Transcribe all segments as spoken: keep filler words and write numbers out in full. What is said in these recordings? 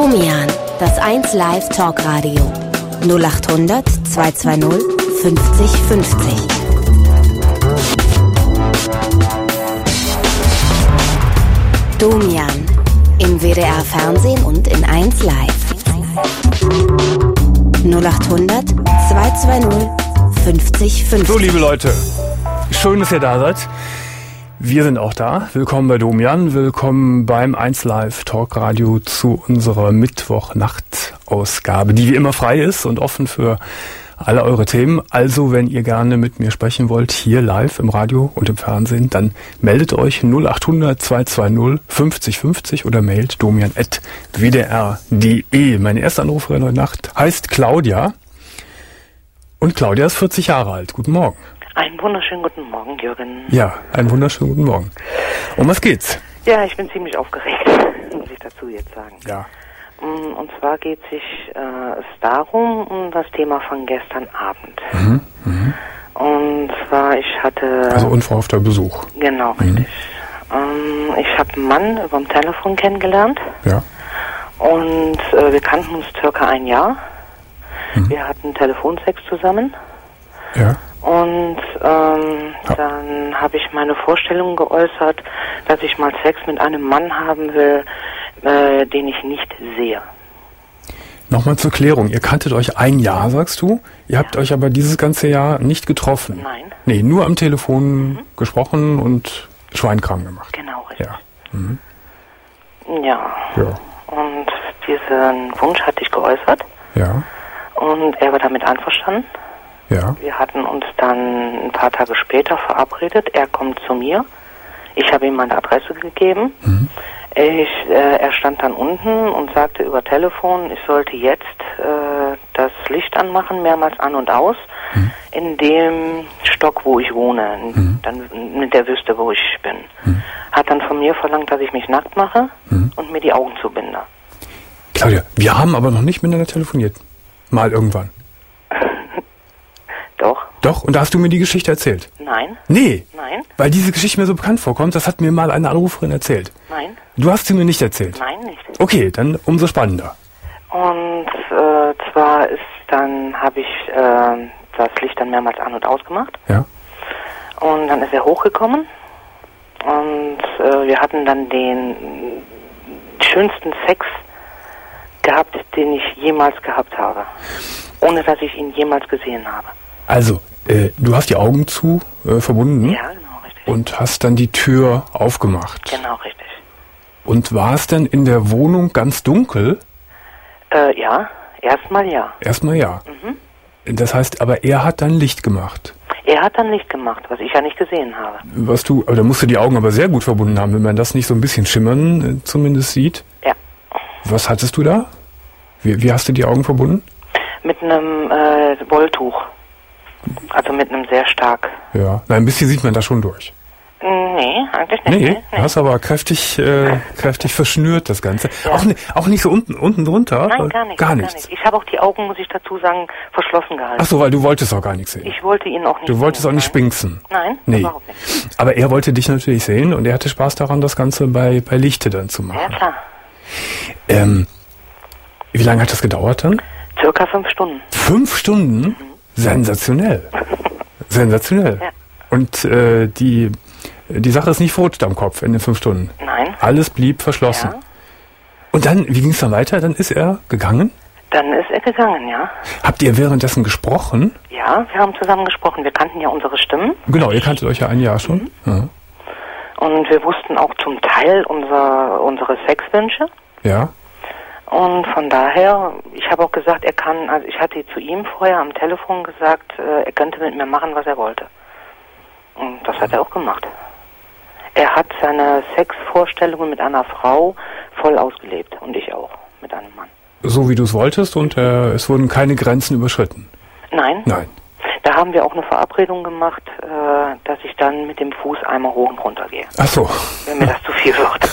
Domian, das eins Live Talkradio. null achthundert zweihundertzweißig fünfzig fünfzig. Domian, im W D R Fernsehen und in eins Live. null achthundert zweihundertzweißig fünfzig fünfzig. So, liebe Leute, schön, dass ihr da seid. Wir sind auch da. Willkommen bei Domian. Willkommen beim eins Live Talkradio zu unserer Mittwochnacht-Ausgabe, die wie immer frei ist und offen für alle eure Themen. Also, wenn ihr gerne mit mir sprechen wollt, hier live im Radio und im Fernsehen, dann meldet euch null achthundert zweihundertzweißig fünfzig fünfzig oder mailt domian at w d r punkt d e. Meine erste Anruferin heute Nacht heißt Claudia. Und Claudia ist vierzig Jahre alt. Guten Morgen. Einen wunderschönen guten Morgen, Jürgen. Ja, einen wunderschönen guten Morgen. Um was geht's? Ja, ich bin ziemlich aufgeregt, muss ich dazu jetzt sagen. Ja. Und zwar geht sich, äh, es darum, um das Thema von gestern Abend. Mhm, mh. Und zwar, ich hatte... Also unverhoffter Besuch. Genau, richtig. Mhm. Ähm, ich habe einen Mann über dem Telefon kennengelernt. Ja. Und äh, wir kannten uns circa ein Jahr. Mhm. Wir hatten Telefonsex zusammen. Ja. Und ähm, ja. dann habe ich meine Vorstellung geäußert, dass ich mal Sex mit einem Mann haben will, äh, den ich nicht sehe. Nochmal zur Klärung, ihr kanntet euch ein Jahr, sagst du? Ihr habt ja. euch aber dieses ganze Jahr nicht getroffen? Nein. Nee, nur am Telefon mhm. gesprochen und Schweinkram gemacht? Genau, richtig. Ja. Mhm. Ja. ja. Und diesen Wunsch hatte ich geäußert. Ja. Und er war damit einverstanden. Ja. Wir hatten uns dann ein paar Tage später verabredet. Er kommt zu mir. Ich habe ihm meine Adresse gegeben. Mhm. Ich, äh, er stand dann unten und sagte über Telefon, ich sollte jetzt äh, das Licht anmachen, mehrmals an und aus, mhm. in dem Stock, wo ich wohne, mhm. dann mit der Wüste, wo ich bin. Mhm. Hat dann von mir verlangt, dass ich mich nackt mache mhm. und mir die Augen zubinde. Claudia, wir haben aber noch nicht miteinander telefoniert. Mal irgendwann. Doch. Doch? Und da hast du mir die Geschichte erzählt? Nein. Nee? Nein. Weil diese Geschichte mir so bekannt vorkommt, das hat mir mal eine Anruferin erzählt. Nein. Du hast sie mir nicht erzählt? Nein, nicht. Okay, dann umso spannender. Und äh, zwar ist dann, habe ich äh, das Licht dann mehrmals an- und ausgemacht. Ja. Und dann ist er hochgekommen und äh, wir hatten dann den schönsten Sex gehabt, den ich jemals gehabt habe. Ohne dass ich ihn jemals gesehen habe. Also, äh, du hast die Augen zu äh, verbunden ja, genau, richtig. Und hast dann die Tür aufgemacht. Genau, richtig. Und war es denn in der Wohnung ganz dunkel? Äh, ja, erstmal ja. Erstmal ja. Mhm. Das heißt, aber er hat dann Licht gemacht. Er hat dann Licht gemacht, was ich ja nicht gesehen habe. Was du, aber da musst du die Augen aber sehr gut verbunden haben, wenn man das nicht so ein bisschen schimmern äh, zumindest sieht. Ja. Was hattest du da? Wie, wie hast du die Augen verbunden? Mit einem äh, Wolltuch. Also mit einem sehr stark. Ja, na, ein bisschen sieht man da schon durch. Nee, eigentlich nicht. Nee, nee, du hast aber kräftig, äh, kräftig verschnürt das Ganze. Ja. Auch, auch nicht so unten, unten drunter? Nein, gar nicht. Gar nichts. Nicht. Ich habe auch die Augen, muss ich dazu sagen, verschlossen gehalten. Ach so, weil du wolltest auch gar nichts sehen. Ich wollte ihn auch nicht Du wolltest sehen, auch nicht nein. spinksen? Nein, nee. überhaupt nicht. Aber er wollte dich natürlich sehen und er hatte Spaß daran, das Ganze bei, bei Lichte dann zu machen. Ja, klar. Ähm, wie lange hat das gedauert dann? Circa fünf Stunden. Fünf Stunden? Mhm. Sensationell. Sensationell. Ja. Und äh, die, die Sache ist nicht verrutscht am Kopf in den fünf Stunden. Nein. Alles blieb verschlossen. Ja. Und dann, wie ging es dann weiter? Dann ist er gegangen? Dann ist er gegangen, ja. Habt ihr währenddessen gesprochen? Ja, wir haben zusammen gesprochen. Wir kannten ja unsere Stimmen. Genau, ihr kanntet euch ja ein Jahr schon. Mhm. Ja. Und wir wussten auch zum Teil unser, unsere Sexwünsche. Ja. Und von daher, ich habe auch gesagt, er kann, also ich hatte zu ihm vorher am Telefon gesagt, äh, er könnte mit mir machen, was er wollte. Und das hat er auch gemacht. Er hat seine Sexvorstellungen mit einer Frau voll ausgelebt und ich auch, mit einem Mann. So wie du es wolltest und äh, es wurden keine Grenzen überschritten? Nein. Nein. Da haben wir auch eine Verabredung gemacht, äh, dass ich dann mit dem Fuß einmal hoch und runter gehe. Ach so. Wenn mir das zu viel wird.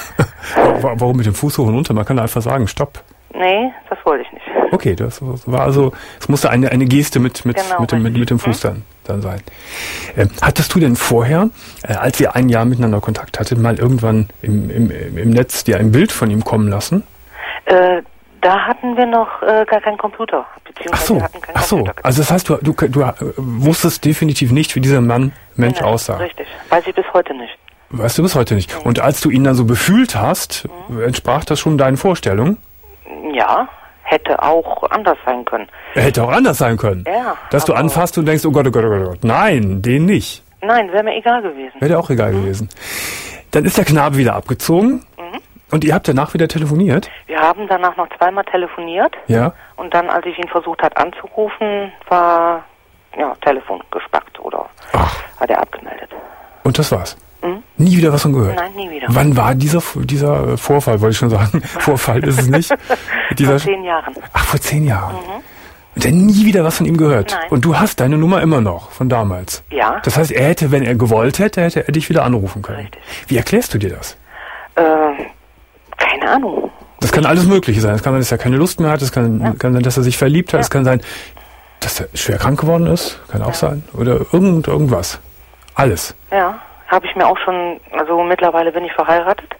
Warum mit dem Fuß hoch und runter? Man kann einfach sagen, stopp. Nee, das wollte ich nicht. Okay, das war also, es musste eine, eine Geste mit, mit, genau, mit, dem, mit, mit dem Fuß dann, dann sein. Ähm, hattest du denn vorher, äh, als ihr ein Jahr miteinander Kontakt hattet, mal irgendwann im, im, im Netz dir ein Bild von ihm kommen lassen? Äh, Äh, da hatten wir noch äh, gar keinen Computer. Beziehungsweise Ach so, wir hatten keinen ach so. Computer. Also das heißt, du, du, du äh, wusstest definitiv nicht, wie dieser Mann, Mensch Nein, aussah. Richtig, weiß ich bis heute nicht. Weißt du bis heute nicht. Und als du ihn dann so befühlt hast, mhm. entsprach das schon deinen Vorstellungen? Ja, hätte auch anders sein können. Er hätte auch anders sein können. Ja. Dass du anfasst und denkst, oh Gott, oh Gott, oh Gott, oh Gott. Nein, den nicht. Nein, wäre mir egal gewesen. Wäre dir auch egal mhm. gewesen. Dann ist der Knabe wieder abgezogen. Mhm. Und ihr habt danach wieder telefoniert? Wir haben danach noch zweimal telefoniert. Ja. Und dann, als ich ihn versucht hat anzurufen, war ja Telefon gespackt oder Ach. hat er abgemeldet. Und das war's? Mhm. Nie wieder was von gehört? Nein, nie wieder. Wann war dieser, dieser Vorfall, wollte ich schon sagen. Vorfall ist es nicht. Dieser vor zehn Jahren. Ach, vor zehn Jahren. Mhm. Und dann nie wieder was von ihm gehört. Nein. Und du hast deine Nummer immer noch von damals. Ja. Das heißt, er hätte, wenn er gewollt hätte, hätte er dich wieder anrufen können. Richtig. Wie erklärst du dir das? Äh, keine Ahnung. Das kann alles Mögliche sein. Es kann sein, dass er keine Lust mehr hat. Es kann, ja. kann sein, dass er sich verliebt hat. Ja. Es kann sein, dass er schwer krank geworden ist. Kann auch ja. sein. Oder irgend, irgendwas. Alles. Ja, habe ich mir auch schon, also mittlerweile bin ich verheiratet,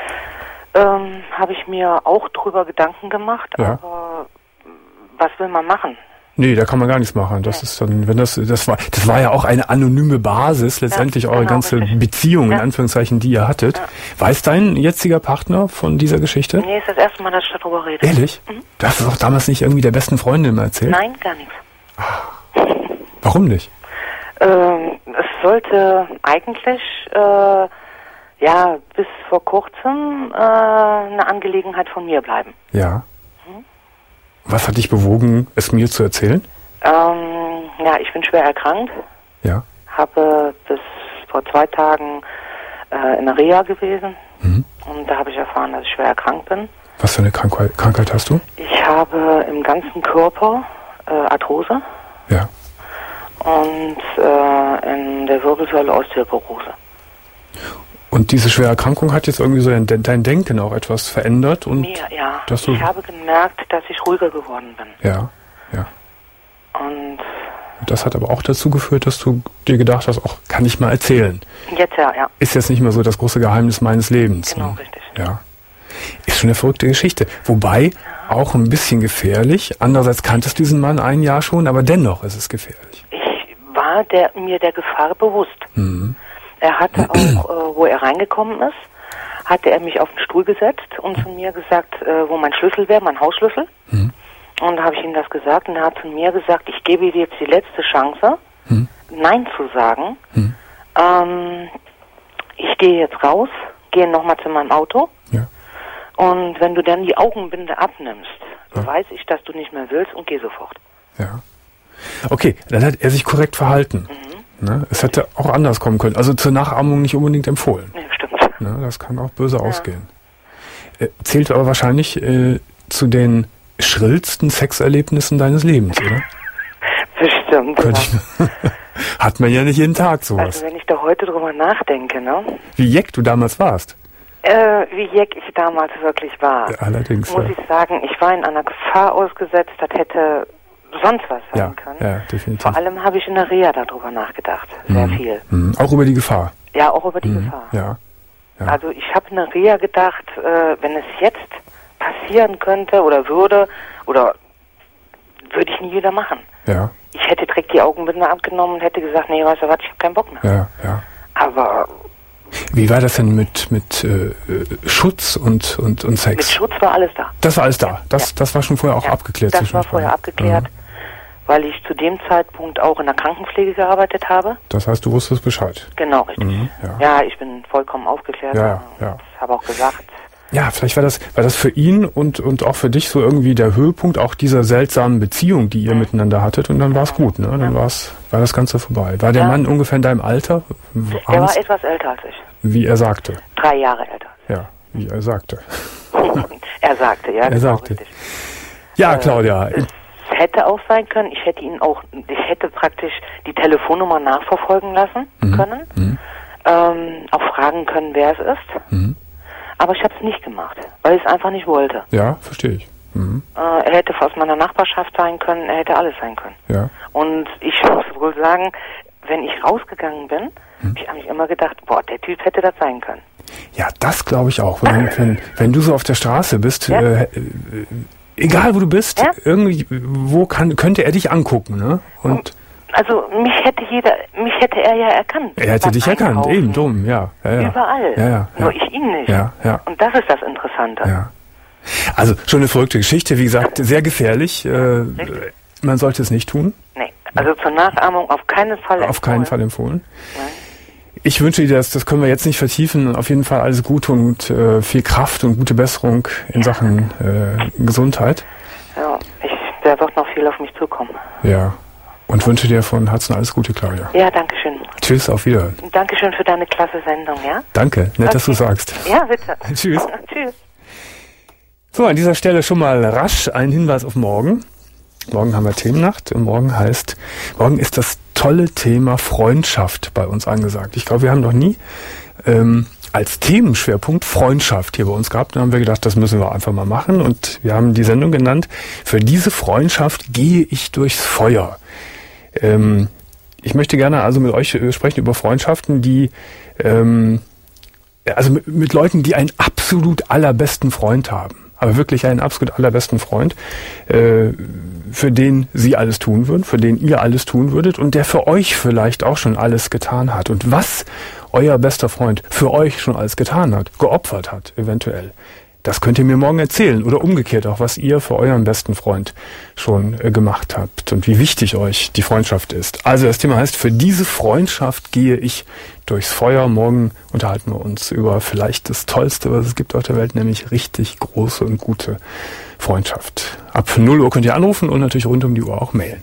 ähm, habe ich mir auch drüber Gedanken gemacht, ja. aber was will man machen? Nee, da kann man gar nichts machen. Das ja. ist dann, wenn das, das war, das war ja auch eine anonyme Basis, letztendlich ja, eure genau, ganze richtig. Beziehung, ja. in Anführungszeichen, die ihr hattet. Ja. Weiß dein jetziger Partner von dieser Geschichte? Nee, ist das erste Mal, dass ich darüber rede. Ehrlich? Mhm. Du hast es auch damals nicht irgendwie der besten Freundin mal erzählt? Nein, gar nichts. Ach. Warum nicht? Ähm, es sollte eigentlich, äh, ja, bis vor kurzem äh, eine Angelegenheit von mir bleiben. Ja. Was hat dich bewogen, es mir zu erzählen? Ähm, ja, ich bin schwer erkrankt. Ja. Habe bis vor zwei Tagen äh, in der Reha gewesen. Mhm. Und da habe ich erfahren, dass ich schwer erkrankt bin. Was für eine Krankheit, Krankheit hast du? Ich habe im ganzen Körper äh, Arthrose. Ja. Und äh, in der Wirbelsäule Osteoporose. Und diese schwere Erkrankung hat jetzt irgendwie so dein, dein Denken auch etwas verändert? Und Mir, ja. Dass du ich habe gemerkt, dass ich ruhiger geworden bin. Ja, ja. Und das hat aber auch dazu geführt, dass du dir gedacht hast, auch kann ich mal erzählen. Jetzt ja, ja. Ist jetzt nicht mehr so das große Geheimnis meines Lebens. Genau, ne? richtig. Ja. Ist schon eine verrückte Geschichte. Wobei, ja. auch ein bisschen gefährlich. Andererseits kanntest du diesen Mann ein Jahr schon, aber dennoch ist es gefährlich. Ich war der, mir der Gefahr bewusst. Mhm. Er hatte auch, äh, wo er reingekommen ist, hatte er mich auf den Stuhl gesetzt und zu mir gesagt, äh, wo mein Schlüssel wäre, mein Hausschlüssel. Mhm. Und da habe ich ihm das gesagt und er hat zu mir gesagt, ich gebe dir jetzt die letzte Chance, mhm. Nein zu sagen. Mhm. Ähm, ich gehe jetzt raus, gehe nochmal zu meinem Auto. Ja. Und wenn du dann die Augenbinde abnimmst, ja. weiß ich, dass du nicht mehr willst und geh sofort. Ja. Okay, dann hat er sich korrekt verhalten. Mhm. Ne? Es hätte auch anders kommen können. Also zur Nachahmung nicht unbedingt empfohlen. Ja, stimmt. Ne? Das kann auch böse ja. ausgehen. Äh, zählt aber wahrscheinlich äh, zu den schrillsten Sexerlebnissen deines Lebens, oder? Bestimmt. Ja. Ich, hat man ja nicht jeden Tag sowas. Also wenn ich da heute drüber nachdenke, ne? Wie jeck du damals warst. Äh, wie jeck ich damals wirklich war. Ja, allerdings. Muss ja. ich sagen, ich war in einer Gefahr ausgesetzt, das hätte sonst was sein ja, können. Ja, definitiv. Vor allem habe ich in der Reha darüber nachgedacht. Sehr mhm. viel. Mhm. Auch über die Gefahr. Ja, auch über die mhm. Gefahr. Ja. ja. Also ich habe in der Reha gedacht, äh, wenn es jetzt passieren könnte oder würde, oder würde ich nie wieder machen. Ja. Ich hätte direkt die Augenbinde abgenommen und hätte gesagt, nee, weißt du was, ich habe keinen Bock mehr. Ja, ja. Aber wie war das denn mit mit äh, Schutz und, und, und Sex? Mit Schutz war alles da. Das war alles da. Ja, das, ja. das war schon vorher auch ja, abgeklärt. Das war vorher abgeklärt, mhm. weil ich zu dem Zeitpunkt auch in der Krankenpflege gearbeitet habe. Das heißt, du wusstest Bescheid. Genau, richtig. Mhm, ja. ja, ich bin vollkommen aufgeklärt. Ja, ja. Ich habe auch gesagt. Ja, vielleicht war das, war das für ihn und, und auch für dich so irgendwie der Höhepunkt auch dieser seltsamen Beziehung, die ihr mhm. miteinander hattet, und dann war es gut, ne? Dann ja. war's, war das Ganze vorbei. War der ja. Mann ungefähr in deinem Alter? Der war etwas älter als ich. Wie er sagte. Drei Jahre älter. Ja, wie er sagte. er sagte, ja. Er genau, sagte. Richtig. Ja, Claudia. Äh, es hätte auch sein können, ich hätte ihn auch, ich hätte praktisch die Telefonnummer nachverfolgen lassen mhm. können, mhm. Ähm, auch fragen können, wer es ist. Mhm. Aber ich habe es nicht gemacht, weil ich es einfach nicht wollte. Ja, verstehe ich. Mhm. Äh, er hätte aus meiner Nachbarschaft sein können, er hätte alles sein können. Ja. Und ich muss wohl sagen, wenn ich rausgegangen bin, hm. habe ich eigentlich immer gedacht, boah, der Typ hätte das sein können. Ja, das glaube ich auch. Wenn, wenn, wenn du so auf der Straße bist, Ja. äh, äh, egal wo du bist, Ja. irgendwie, wo kann, könnte er dich angucken, ne? Und Also mich hätte jeder, mich hätte er ja erkannt. er hätte beim dich erkannt, Einkaufen. eben, dumm, ja. ja, ja. Überall. Ja, ja, Nur ja. ich ihn nicht. Ja, ja. Und das ist das Interessante. Ja. Also schon eine verrückte Geschichte, wie gesagt, sehr gefährlich. Äh, Richtig. man sollte es nicht tun. Nee, also zur Nachahmung auf keinen Fall empfohlen. Auf keinen Fall empfohlen. Nein. Ich wünsche dir das, das können wir jetzt nicht vertiefen, auf jeden Fall alles Gute und äh, viel Kraft und gute Besserung in Sachen äh, Gesundheit. Ja, ich, da wird noch viel auf mich zukommen. Ja. Und wünsche dir von Herzen alles Gute, Claudia. Ja, danke schön. Tschüss, auf Wiederhören. Dankeschön für deine klasse Sendung, ja? Danke, nett, Okay. dass du sagst. Ja, bitte. Tschüss. Tschüss. So, an dieser Stelle schon mal rasch ein Hinweis auf morgen. Morgen haben wir Themennacht und morgen heißt, morgen ist das tolle Thema Freundschaft bei uns angesagt. Ich glaube, wir haben noch nie ähm, als Themenschwerpunkt Freundschaft hier bei uns gehabt. Da haben wir gedacht, das müssen wir einfach mal machen und wir haben die Sendung genannt, für diese Freundschaft gehe ich durchs Feuer. Ähm, ich möchte gerne also mit euch äh, sprechen über Freundschaften, die ähm, also mit, mit Leuten, die einen absolut allerbesten Freund haben. Aber wirklich einen absolut allerbesten Freund, äh, für den sie alles tun würden, für den ihr alles tun würdet und der für euch vielleicht auch schon alles getan hat. Und was euer bester Freund für euch schon alles getan hat, geopfert hat eventuell, das könnt ihr mir morgen erzählen. Oder umgekehrt auch, was ihr für euren besten Freund schon äh, gemacht habt und wie wichtig euch die Freundschaft ist. Also das Thema heißt, für diese Freundschaft gehe ich durchs Feuer. Morgen unterhalten wir uns über vielleicht das Tollste, was es gibt auf der Welt, nämlich richtig große und gute Freundschaft. Ab null Uhr könnt ihr anrufen und natürlich rund um die Uhr auch mailen.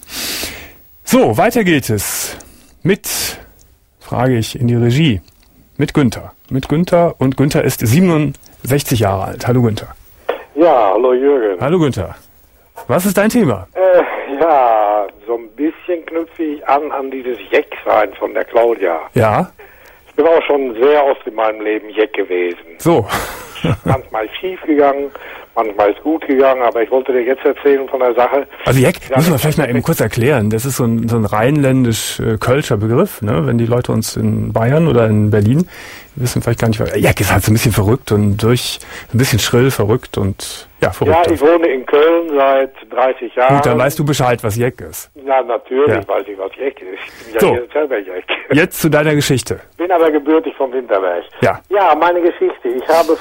So, weiter geht es mit, frage ich in die Regie, mit Günther. Mit Günther und Günther ist siebenundsechzig Jahre alt. Hallo Günther. Ja, hallo Jürgen. Hallo Günther. Was ist dein Thema? Äh, ja, so ein bisschen knüpfe ich an an dieses Jecksein von der Claudia. Ja, Ich bin auch schon sehr oft in meinem Leben Jeck gewesen. so. Manchmal schief gegangen, manchmal ist gut gegangen, aber ich wollte dir jetzt erzählen von der Sache. Also Jeck, Ja, müssen wir das- vielleicht mal eben kurz erklären. Das ist so ein, so ein rheinländisch-kölscher Begriff, ne? Wenn die Leute uns in Bayern oder in Berlin wissen vielleicht gar nicht, was. Jeck ist halt so ein bisschen verrückt und durch, ein bisschen schrill, verrückt und ja, verrückt. Ja, ich wohne in Köln seit dreißig Jahren. Gut, dann weißt du Bescheid, was Jeck ist. Ja, natürlich Ja. weiß ich, was Jeck ist. Ich bin ja So. hier selber Jeck. Jetzt zu deiner Geschichte. Bin aber gebürtig vom Winterberg. Ja. Ja, meine Geschichte. Ich habe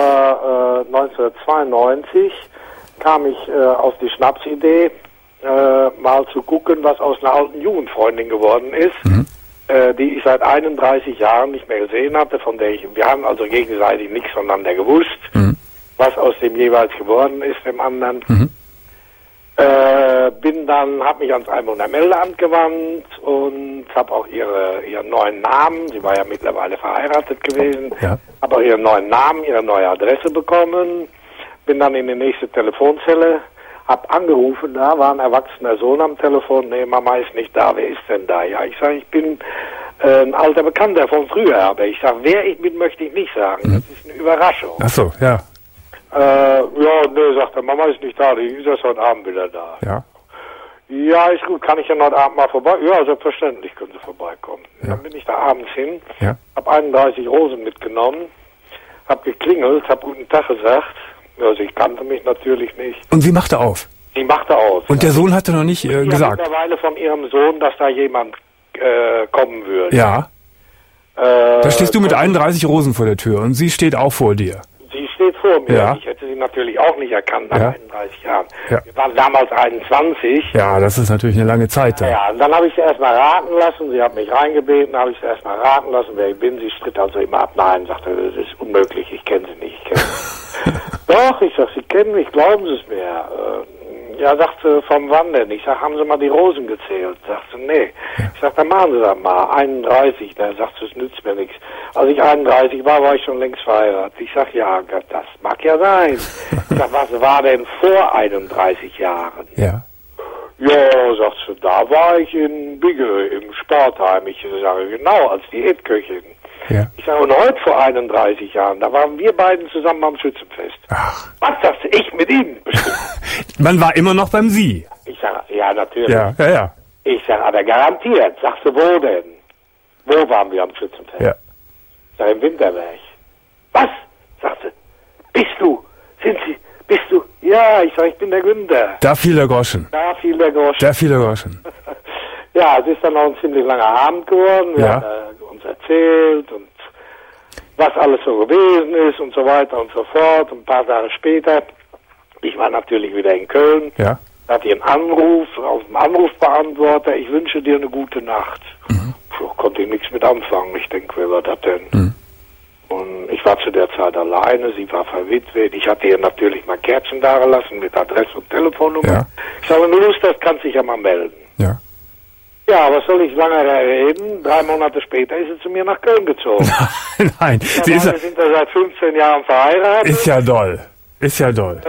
vor äh, neunzehnhundertzweiundneunzig kam ich äh, auf die Schnapsidee, äh, mal zu gucken, was aus einer alten Jugendfreundin geworden ist, Mhm. äh, die ich seit einunddreißig Jahren nicht mehr gesehen hatte, von der ich, wir haben also gegenseitig nichts voneinander gewusst, Mhm. was aus dem jeweils geworden ist, dem anderen. Mhm. Äh, bin dann, habe mich ans Einwohnermeldeamt gewandt und habe auch ihre ihren neuen Namen, sie war ja mittlerweile verheiratet gewesen, Ja. habe auch ihren neuen Namen, ihre neue Adresse bekommen, bin dann in die nächste Telefonzelle, hab angerufen, da war ein erwachsener Sohn am Telefon, nee, Mama ist nicht da, wer ist denn da? Ja, ich sage, ich bin äh, ein alter Bekannter von früher, aber ich sage, wer ich bin, möchte ich nicht sagen, das ist eine Überraschung. Ach so, ja, Äh, ja, nee, sagt er, Mama ist nicht da, die ist erst heute Abend wieder da. ja. Ja, ist gut, kann ich denn heute Abend mal vorbei? Ja, selbstverständlich können Sie vorbeikommen. Ja. Dann bin ich da abends hin, Ja. hab einunddreißig Rosen mitgenommen, hab geklingelt, hab guten Tag gesagt. Also ich kannte mich natürlich nicht. Und sie machte auf. Sie machte aus. Und der Sohn hatte noch nicht äh, ja, gesagt. mittlerweile von ihrem Sohn, dass da jemand äh, kommen würde. Ja. Äh, Da stehst du mit einunddreißig Rosen vor der Tür und sie steht auch vor dir. Sie steht vor mir. Ja. Ich hätte sie natürlich auch nicht erkannt nach Ja. einunddreißig Jahren. Ja. Wir waren damals einundzwanzig. Ja, das ist natürlich eine lange Zeit da. Ja, und dann habe ich sie erstmal raten lassen. Sie hat mich reingebeten, habe ich sie erstmal raten lassen, wer ich bin. Sie stritt also immer ab. Nein, sagte, das ist unmöglich, ich kenne sie nicht. Ich kenn sie. Doch, ich sag, Sie kennen mich, glauben Sie es mir. Äh, ja, sagte, vom wann denn? Ich sag, haben Sie mal die Rosen gezählt? Sagte, nee. Ich sag, dann machen Sie das mal. einunddreißig. Da sagt sie, es nützt mir nichts. Als ich einunddreißig war, war ich schon längst verheiratet. Ich sag, ja, Gott, das mag ja sein. Ich sag, was war denn vor einunddreißig Jahren? Ja. Ja, sagt sie, da war ich in Bigge im Sportheim. Ich sage, genau, als Diätköchin. Ja. Ich sage, und heute vor einunddreißig Jahren, da waren wir beiden zusammen am Schützenfest. Ach. Was, sagst du, ich mit Ihnen? Bestimmt. Man war immer noch beim Sie. Ich sage, ja, natürlich. Ja, ja, ja. Ich sage, aber garantiert. Sagst du, wo denn? Wo waren wir am Schützenfest? Ja. Ich sage, im Winterberg. Was? Ja, ich sag, ich bin der Günther. Da fiel der Groschen. Da fiel der Groschen. Da fiel der Groschen. Ja, es ist dann auch ein ziemlich langer Abend geworden. Wir Ja. haben äh, uns erzählt und was alles so gewesen ist und so weiter und so fort. Und ein paar Tage später, ich war natürlich wieder in Köln, Ja. da hatte ich einen Anruf auf dem Anrufbeantworter, ich wünsche dir eine gute Nacht. Mhm. Puh, konnte ich nichts mit anfangen. Ich denke, wer war das denn? Mhm. Und ich war zu der Zeit alleine, sie war verwitwet. Ich hatte ihr natürlich mal Kärtchen dagelassen mit Adresse und Telefonnummer. Ja. Ich sage, wenn du Lust hast, kannst du dich ja mal melden. Ja. Ja, was soll ich lange reden? Drei Monate später ist sie zu mir nach Köln gezogen. Nein, sie ist, Wir sind da seit fünfzehn Jahren verheiratet. ist ja doll. Ist ja doll.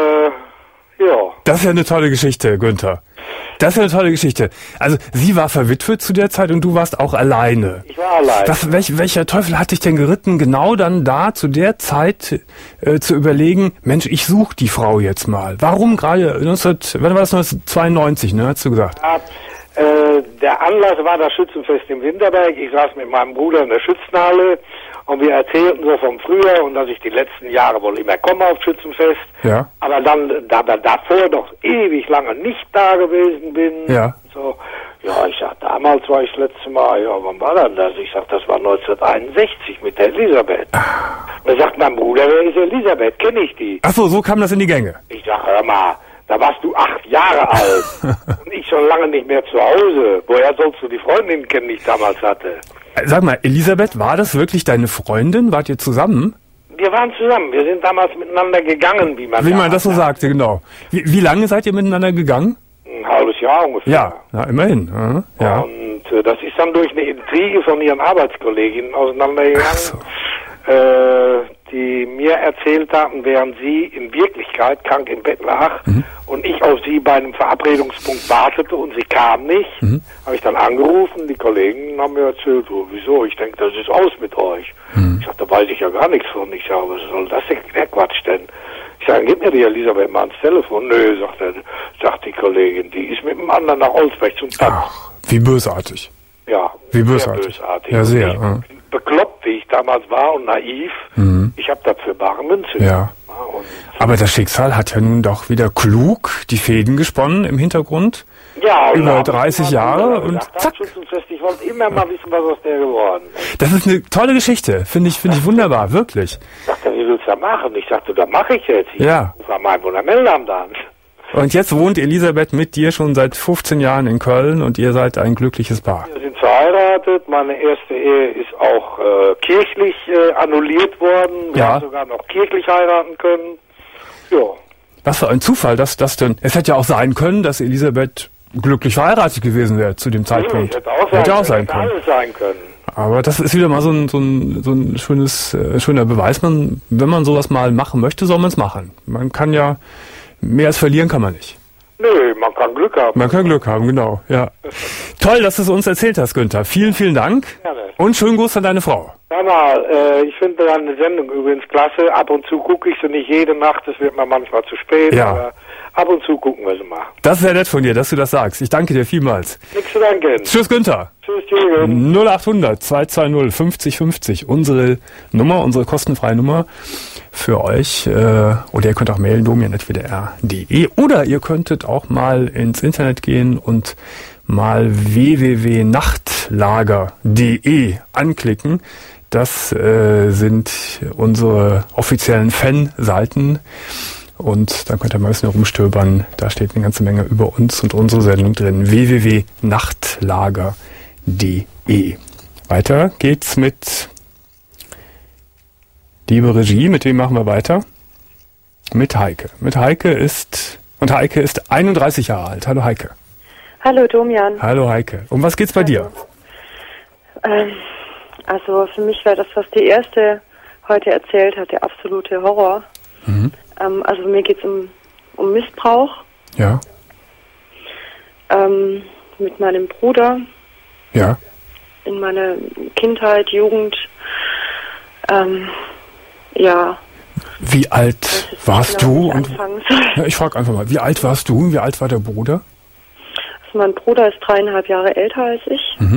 Äh, ja. Das ist ja eine tolle Geschichte, Günther. Das ist ja eine tolle Geschichte. Also, sie war verwitwet zu der Zeit und du warst auch alleine. Ich war allein. Was, welch, welcher Teufel hat dich denn geritten, genau dann da zu der Zeit äh, zu überlegen, Mensch, ich suche die Frau jetzt mal. Warum gerade neunzehn, wann war das, neunzehnhundertzweiundneunzig, ne, hast du gesagt? Ja, äh, der Anlass war das Schützenfest im Winterberg. Ich saß mit meinem Bruder in der Schützenhalle und wir erzählten so vom Frühjahr und dass ich die letzten Jahre wohl immer komme auf Schützenfest. Ja. Aber dann, da, da davor doch ewig lange nicht da gewesen bin. Ja. So, ja, ich sag, damals war ich das letzte Mal, ja, wann war denn das? Ich sag, das war neunzehnhunderteinundsechzig mit der Elisabeth. Und da sagt mein Bruder, wer ist Elisabeth? Kenne ich die? Ach so, so kam das in die Gänge. Ich sag, hör mal, da warst du acht Jahre alt und ich schon lange nicht mehr zu Hause. Woher sollst du die Freundin kennen, die ich damals hatte? Sag mal, Elisabeth, war das wirklich deine Freundin? Wart ihr zusammen? Wir waren zusammen, wir sind damals miteinander gegangen, wie man Wie man damals das so sagte, genau. Wie, wie lange seid ihr miteinander gegangen? Ein halbes Jahr ungefähr. Ja, na, immerhin. Aha, ja. Und äh, das ist dann durch eine Intrige von ihren Arbeitskolleginnen auseinandergegangen, Ach so. äh, die mir erzählt hatten, während sie in Wirklichkeit krank im Bett lag Mhm. und ich auf sie bei einem Verabredungspunkt wartete und sie kam nicht, Mhm. habe ich dann angerufen, die Kollegen haben mir erzählt, oh, wieso, ich denke, das ist aus mit euch. Mhm. Ich sagte, da weiß ich ja gar nichts von. Ich sage, was soll das denn, der Quatsch denn? Ich sage, gib mir die Elisabeth mal ans Telefon. Nö, sagt, er, sagt die Kollegin, die ist mit dem anderen nach Olsberg zum Tanz. Ach, wie bösartig. Ja, Wie sehr bösartig. bösartig. Ja, sehr, Und ich, ja. Bekloppt, wie ich damals war und naiv, Mhm. ich habe das für bare Münze. Ja. Und Aber das Schicksal hat ja nun doch wieder klug die Fäden gesponnen im Hintergrund. ja, und über da hab ich dreißig meinem Jahre Bruder und gesagt, zack. Schützenfest, ich wollte immer mal wissen, was aus der geworden ist. Das ist eine tolle Geschichte. Finde ich, finde ich wunderbar, wirklich. Ich sagte, wie willst du das machen? Ich sagte, das mache ich jetzt. Ich Ja. rufe an meinem Wundermeldamt an. Und jetzt wohnt Elisabeth mit dir schon seit fünfzehn Jahren in Köln und ihr seid ein glückliches Paar. Wir sind verheiratet. Meine erste Ehe ist auch äh, kirchlich äh, annulliert worden. Wir Ja. haben sogar noch kirchlich heiraten können. Ja. Was für ein Zufall, dass das denn... Es hätte ja auch sein können, dass Elisabeth glücklich verheiratet gewesen wäre zu dem Zeitpunkt. Hätte auch sein, Hätte auch sein hätte können. alles sein können. Aber das ist wieder mal so ein, so ein, so ein schönes, äh, schöner Beweis. Man, wenn man sowas mal machen möchte, soll man es machen. Man kann ja... Mehr als verlieren kann man nicht. Nö, man kann Glück haben. Man kann Glück haben, genau. Ja. Toll, dass du es uns erzählt hast, Günther. Vielen, vielen Dank. Gerne. Und schönen Gruß an deine Frau. Sag mal, äh, ich finde deine Sendung übrigens klasse. Ab und zu gucke ich sie nicht jede Nacht, das wird mir manchmal zu spät. Ja. Aber ab und zu gucken wir sie mal. Das ist sehr nett von dir, dass du das sagst. Ich danke dir vielmals. Nichts zu danken. Tschüss, Günther. Tschüss, Jürgen. null acht hundert zwei zwei null fünfzig fünfzig. Unsere Nummer, unsere kostenfreie Nummer für euch. Äh, oder ihr könnt auch mailen, domian at w d r punkt d e. Oder ihr könntet auch mal ins Internet gehen und mal w w w punkt nachtlager punkt d e anklicken. Das äh, sind unsere offiziellen Fanseiten. Und dann könnt ihr mal ein bisschen rumstöbern. Da steht eine ganze Menge über uns und unsere Sendung drin. w w w punkt nachtlager punkt d e. Weiter geht's mit liebe Regie. Mit wem machen wir weiter? Mit Heike. Mit Heike ist, und Heike ist einunddreißig Jahre alt. Hallo Heike. Hallo Domian. Hallo Heike. Um was geht's bei dir? Ähm, also für mich war das, was die erste heute erzählt hat, der absolute Horror. Mhm. Ähm, also mir geht es um, um Missbrauch Ja. ähm, mit meinem Bruder Ja. in meiner Kindheit, Jugend. Ähm, ja. Wie alt ich warst genau, du? wie ich Und, anfangen soll. ja, ich frage einfach mal, wie alt warst du und wie alt war der Bruder? Also mein Bruder ist dreieinhalb Jahre älter als ich. Mhm.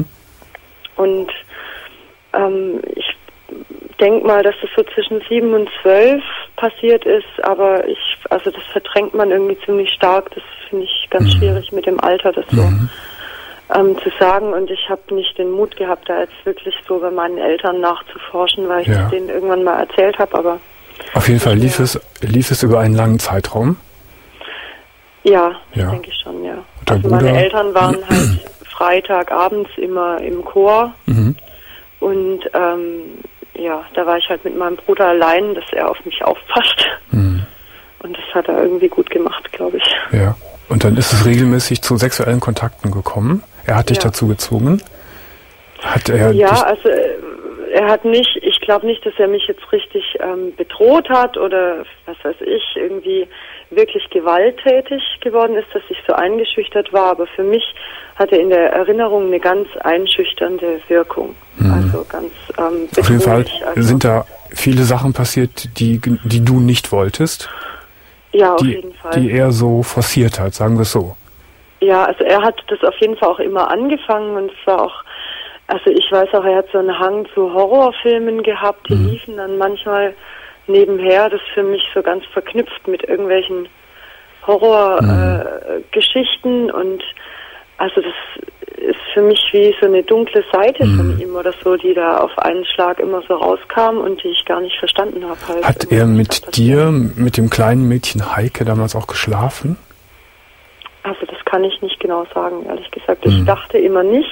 Und ähm, ich denke mal, dass das so zwischen sieben und zwölf passiert ist, aber ich, also das verdrängt man irgendwie ziemlich stark. Das finde ich ganz mhm. schwierig mit dem Alter, das so mhm. ähm, zu sagen. Und ich habe nicht den Mut gehabt, da jetzt wirklich so bei meinen Eltern nachzuforschen, weil ich ja. denen irgendwann mal erzählt habe. Aber auf jeden Fall lief es, lief es über einen langen Zeitraum. Ja, ja. denke ich schon, ja. Also Bruder, meine Eltern waren halt Freitagabends immer im Chor mhm. und ähm, ja, da war ich halt mit meinem Bruder allein, dass er auf mich aufpasst. Mhm. Und das hat er irgendwie gut gemacht, glaube ich. Ja, und dann ist es regelmäßig zu sexuellen Kontakten gekommen. Er hat dich ja. dazu gezwungen? Hat er ja, dich also er hat nicht, ich glaube nicht, dass er mich jetzt richtig ähm, bedroht hat oder was weiß ich, irgendwie wirklich gewalttätig geworden ist, dass ich so eingeschüchtert war, aber für mich hatte in der Erinnerung eine ganz einschüchternde Wirkung. Mhm. Also ganz ähm, auf jeden Fall also sind da viele Sachen passiert, die, die du nicht wolltest. Ja, auf die, jeden Fall. Die er so forciert hat, sagen wir es so. Ja, also er hat das auf jeden Fall auch immer angefangen und es war auch, also ich weiß auch, er hat so einen Hang zu Horrorfilmen gehabt, die mhm. liefen dann manchmal nebenher, das für mich so ganz verknüpft mit irgendwelchen Horrorgeschichten mhm. äh, und also das ist für mich wie so eine dunkle Seite mhm. von ihm oder so, die da auf einen Schlag immer so rauskam und die ich gar nicht verstanden habe. Halt hat er mit dir, mit dem kleinen Mädchen Heike damals auch geschlafen? Also das kann ich nicht genau sagen, ehrlich gesagt. Ich mhm. dachte immer nicht.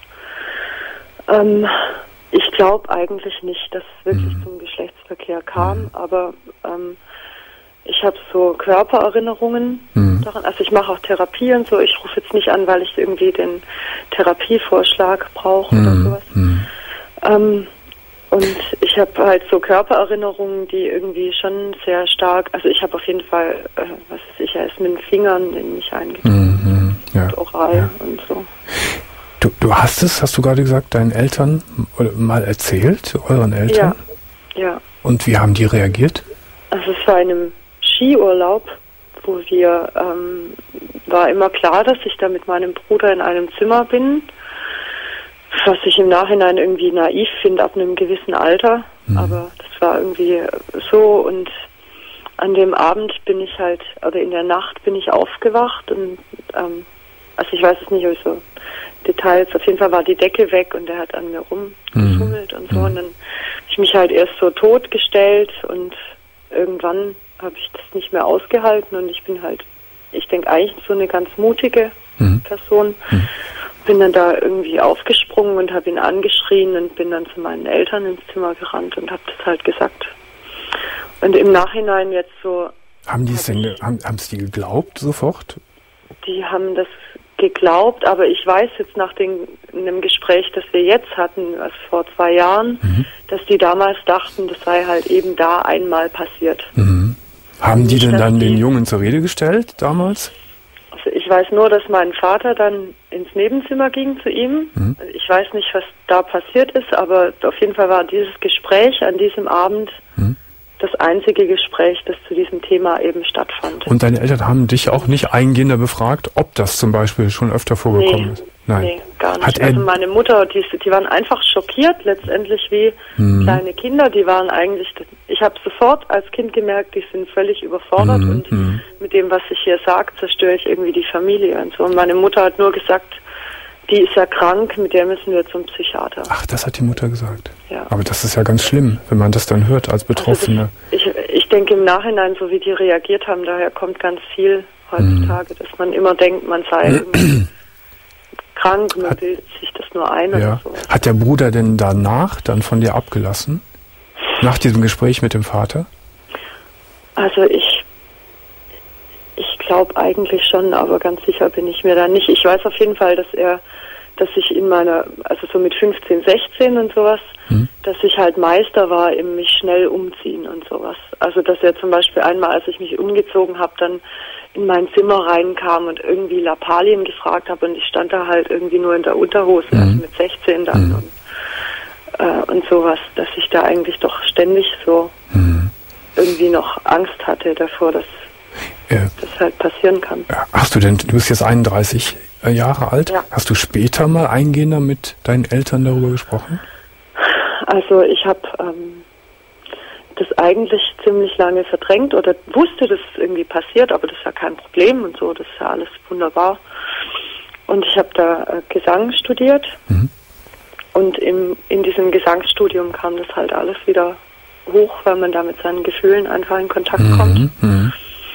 Ähm, ich glaube eigentlich nicht, dass es wirklich mhm. zum Geschlechtsverkehr kam, mhm. aber ähm, ich habe so Körpererinnerungen mhm. daran. Also ich mache auch Therapie und so. Ich rufe jetzt nicht an, weil ich irgendwie den Therapievorschlag brauche mhm. oder sowas. Mhm. Ähm, und ich habe halt so Körpererinnerungen, die irgendwie schon sehr stark, also ich habe auf jeden Fall, äh, was weiß ich, er ist mit den Fingern in mich eingedrungen mhm. ja. und oral ja. und so. Du, du hast es, hast du gerade gesagt, deinen Eltern mal erzählt, euren Eltern? Ja, ja. Und wie haben die reagiert? Also es war in einem Skiurlaub, wo wir, ähm, war immer klar, dass ich da mit meinem Bruder in einem Zimmer bin, was ich im Nachhinein irgendwie naiv finde ab einem gewissen Alter, mhm. aber das war irgendwie so und an dem Abend bin ich halt, oder in der Nacht bin ich aufgewacht und ähm, also ich weiß es nicht, ob ich so Details, auf jeden Fall war die Decke weg und er hat an mir rumgeschummelt mhm. und so und dann habe ich mich halt erst so totgestellt und irgendwann habe ich das nicht mehr ausgehalten und ich bin halt, ich denke eigentlich so eine ganz mutige mhm. Person, mhm. bin dann da irgendwie aufgesprungen und habe ihn angeschrien und bin dann zu meinen Eltern ins Zimmer gerannt und habe das halt gesagt. Und im Nachhinein jetzt so... Haben die es denn, haben es die geglaubt sofort? Die haben das geglaubt, aber ich weiß jetzt nach dem, einem Gespräch, das wir jetzt hatten, also vor zwei Jahren, mhm. dass die damals dachten, das sei halt eben da einmal passiert. Mhm. Haben die Nicht, denn dann die, den Jungen zur Rede gestellt damals? Also ich weiß nur, dass mein Vater dann ins Nebenzimmer ging zu ihm. Mhm. Ich weiß nicht, was da passiert ist, aber auf jeden Fall war dieses Gespräch an diesem Abend mhm. das einzige Gespräch, das zu diesem Thema eben stattfand. Und deine Eltern haben dich auch nicht eingehender befragt, ob das zum Beispiel schon öfter vorgekommen nee, ist? Nein, nee, gar nicht. Hat also meine Mutter, die, die waren einfach schockiert, letztendlich wie mhm. kleine Kinder. Die waren eigentlich, ich habe sofort als Kind gemerkt, die sind völlig überfordert mhm. und mhm. mit dem, was ich hier sage, zerstöre ich irgendwie die Familie und so. Und meine Mutter hat nur gesagt, die ist ja krank, mit der müssen wir zum Psychiater. Ach, das hat die Mutter gesagt. Ja. Aber das ist ja ganz schlimm, wenn man das dann hört als Betroffene. Also das, ich, ich denke im Nachhinein, so wie die reagiert haben, daher kommt ganz viel heutzutage, mhm. dass man immer denkt, man sei irgendwie krank, man hat, bildet sich das nur ein ja. oder so. Hat der Bruder denn danach dann von dir abgelassen? Nach diesem Gespräch mit dem Vater? Also ich ich glaube eigentlich schon, aber ganz sicher bin ich mir da nicht. Ich weiß auf jeden Fall, dass er, dass ich in meiner, also so mit fünfzehn, sechzehn und sowas, hm. dass ich halt Meister war im mich schnell umziehen und sowas. Also dass er zum Beispiel einmal, als ich mich umgezogen habe, dann in mein Zimmer reinkam und irgendwie Lappalien gefragt habe und ich stand da halt irgendwie nur in der Unterhose, mhm. also mit sechzehn dann mhm. und, äh, und sowas, dass ich da eigentlich doch ständig so mhm. irgendwie noch Angst hatte davor, dass ja. das halt passieren kann. Hast du denn, du bist jetzt einunddreißig Jahre alt, ja. hast du später mal eingehender mit deinen Eltern darüber gesprochen? Also ich habe ähm, das eigentlich ziemlich lange verdrängt oder wusste, dass es irgendwie passiert, aber das ist ja kein Problem und so, das ist ja alles wunderbar. Und ich habe da äh, Gesang studiert mhm. und im, in diesem Gesangsstudium kam das halt alles wieder hoch, weil man da mit seinen Gefühlen einfach in Kontakt mhm. kommt. Mhm.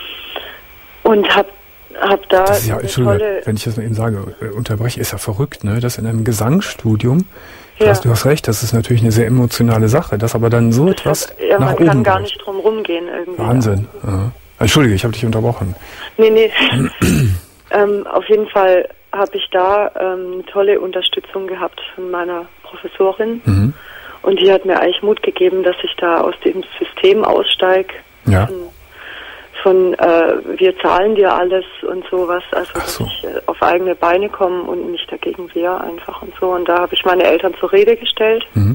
Und habe hab da das ist ja, eine Entschuldigung, tolle... wenn ich das mal eben sage, äh, unterbreche, ist ja verrückt, ne? Das in einem Gesangsstudium, du, ja. hast, du hast recht, das ist natürlich eine sehr emotionale Sache, das aber dann so das etwas hat, ja, nach man oben kann gar geht. nicht drum rumgehen irgendwie. Wahnsinn. Ja. Entschuldige, ich habe dich unterbrochen. Nee, nee. ähm, auf jeden Fall habe ich da ähm, tolle Unterstützung gehabt von meiner Professorin. Mhm. Und die hat mir eigentlich Mut gegeben, dass ich da aus dem System aussteige. Ja. Von, von äh, wir zahlen dir alles und sowas. Also, Ach so. dass ich äh, auf eigene Beine komme und mich dagegen wehre einfach und so. Und da habe ich meine Eltern zur Rede gestellt. Mhm.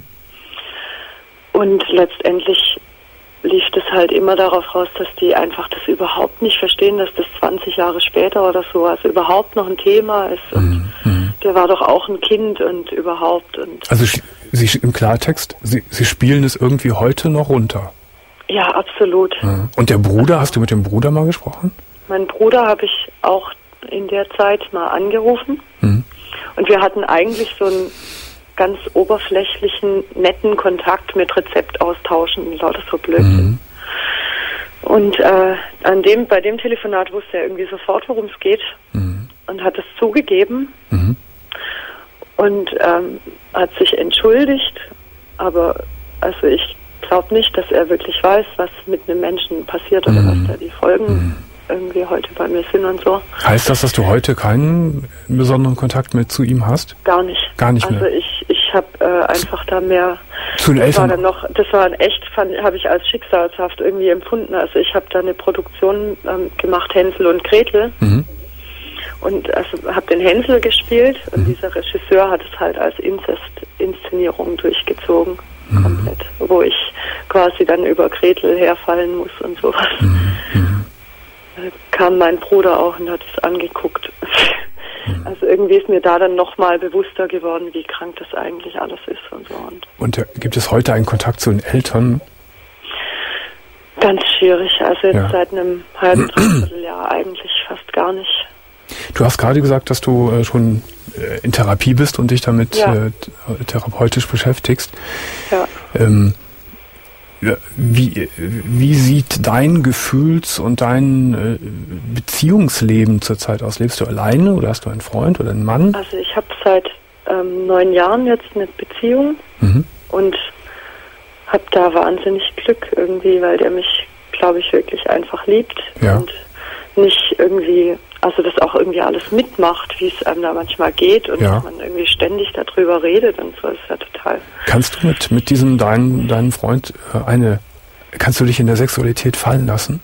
Und letztendlich lief das halt immer darauf raus, dass die einfach das überhaupt nicht verstehen, dass das zwanzig Jahre später oder so also überhaupt noch ein Thema ist. Und mhm. der war doch auch ein Kind und überhaupt. Und also Sie im Klartext, Sie, Sie spielen es irgendwie heute noch runter? Ja, absolut. Mhm. Und der Bruder, hast du mit dem Bruder mal gesprochen? Mein Bruder habe ich auch in der Zeit mal angerufen. Mhm. Und wir hatten eigentlich so einen ganz oberflächlichen, netten Kontakt mit Rezeptaustauschen und lauter so Blödsinn. Mhm. Und äh, an dem, bei dem Telefonat wusste er irgendwie sofort, worum es geht mhm. und hat es zugegeben mhm. und ähm, hat sich entschuldigt, aber also ich glaube nicht, dass er wirklich weiß, was mit einem Menschen passiert oder mhm. was da die Folgen mhm. irgendwie heute bei mir sind und so. Heißt das, dass du heute keinen besonderen Kontakt mehr zu ihm hast? Gar nicht. Gar nicht mehr? Also ich, ich habe äh, einfach da mehr... Zu den das Eltern? War dann noch, das war ein echt, habe ich als schicksalshaft irgendwie empfunden. Also ich habe da eine Produktion ähm, gemacht, Hänsel und Gretel. Mhm. Und also habe den Hänsel gespielt und mhm. dieser Regisseur hat es halt als Inzest-Inszenierung durchgezogen. Mhm. Komplett. Wo ich quasi dann über Gretel herfallen muss und sowas. Mhm. Da kam mein Bruder auch und hat es angeguckt. Mhm. Also irgendwie ist mir da dann nochmal bewusster geworden, wie krank das eigentlich alles ist und so. Und, und äh, gibt es heute einen Kontakt zu den Eltern? Ganz schwierig. Also jetzt ja. seit einem halben, dreiviertel Jahr eigentlich fast gar nicht. Du hast gerade gesagt, dass du äh, schon äh, in Therapie bist und dich damit ja. äh, therapeutisch beschäftigst. Ja. Ähm, Wie, wie sieht dein Gefühls- und dein äh, Beziehungsleben zurzeit aus? Lebst du alleine oder hast du einen Freund oder einen Mann? Also ich habe seit ähm, neun Jahren jetzt eine Beziehung mhm. und habe da wahnsinnig Glück irgendwie, weil der mich, glaube ich, wirklich einfach liebt ja. und nicht irgendwie, also das auch irgendwie alles mitmacht, wie es einem da manchmal geht und ja. dass man irgendwie ständig darüber redet und so, ist ja total. Kannst du mit, mit diesem deinen, deinen Freund äh, eine, kannst du dich in der Sexualität fallen lassen?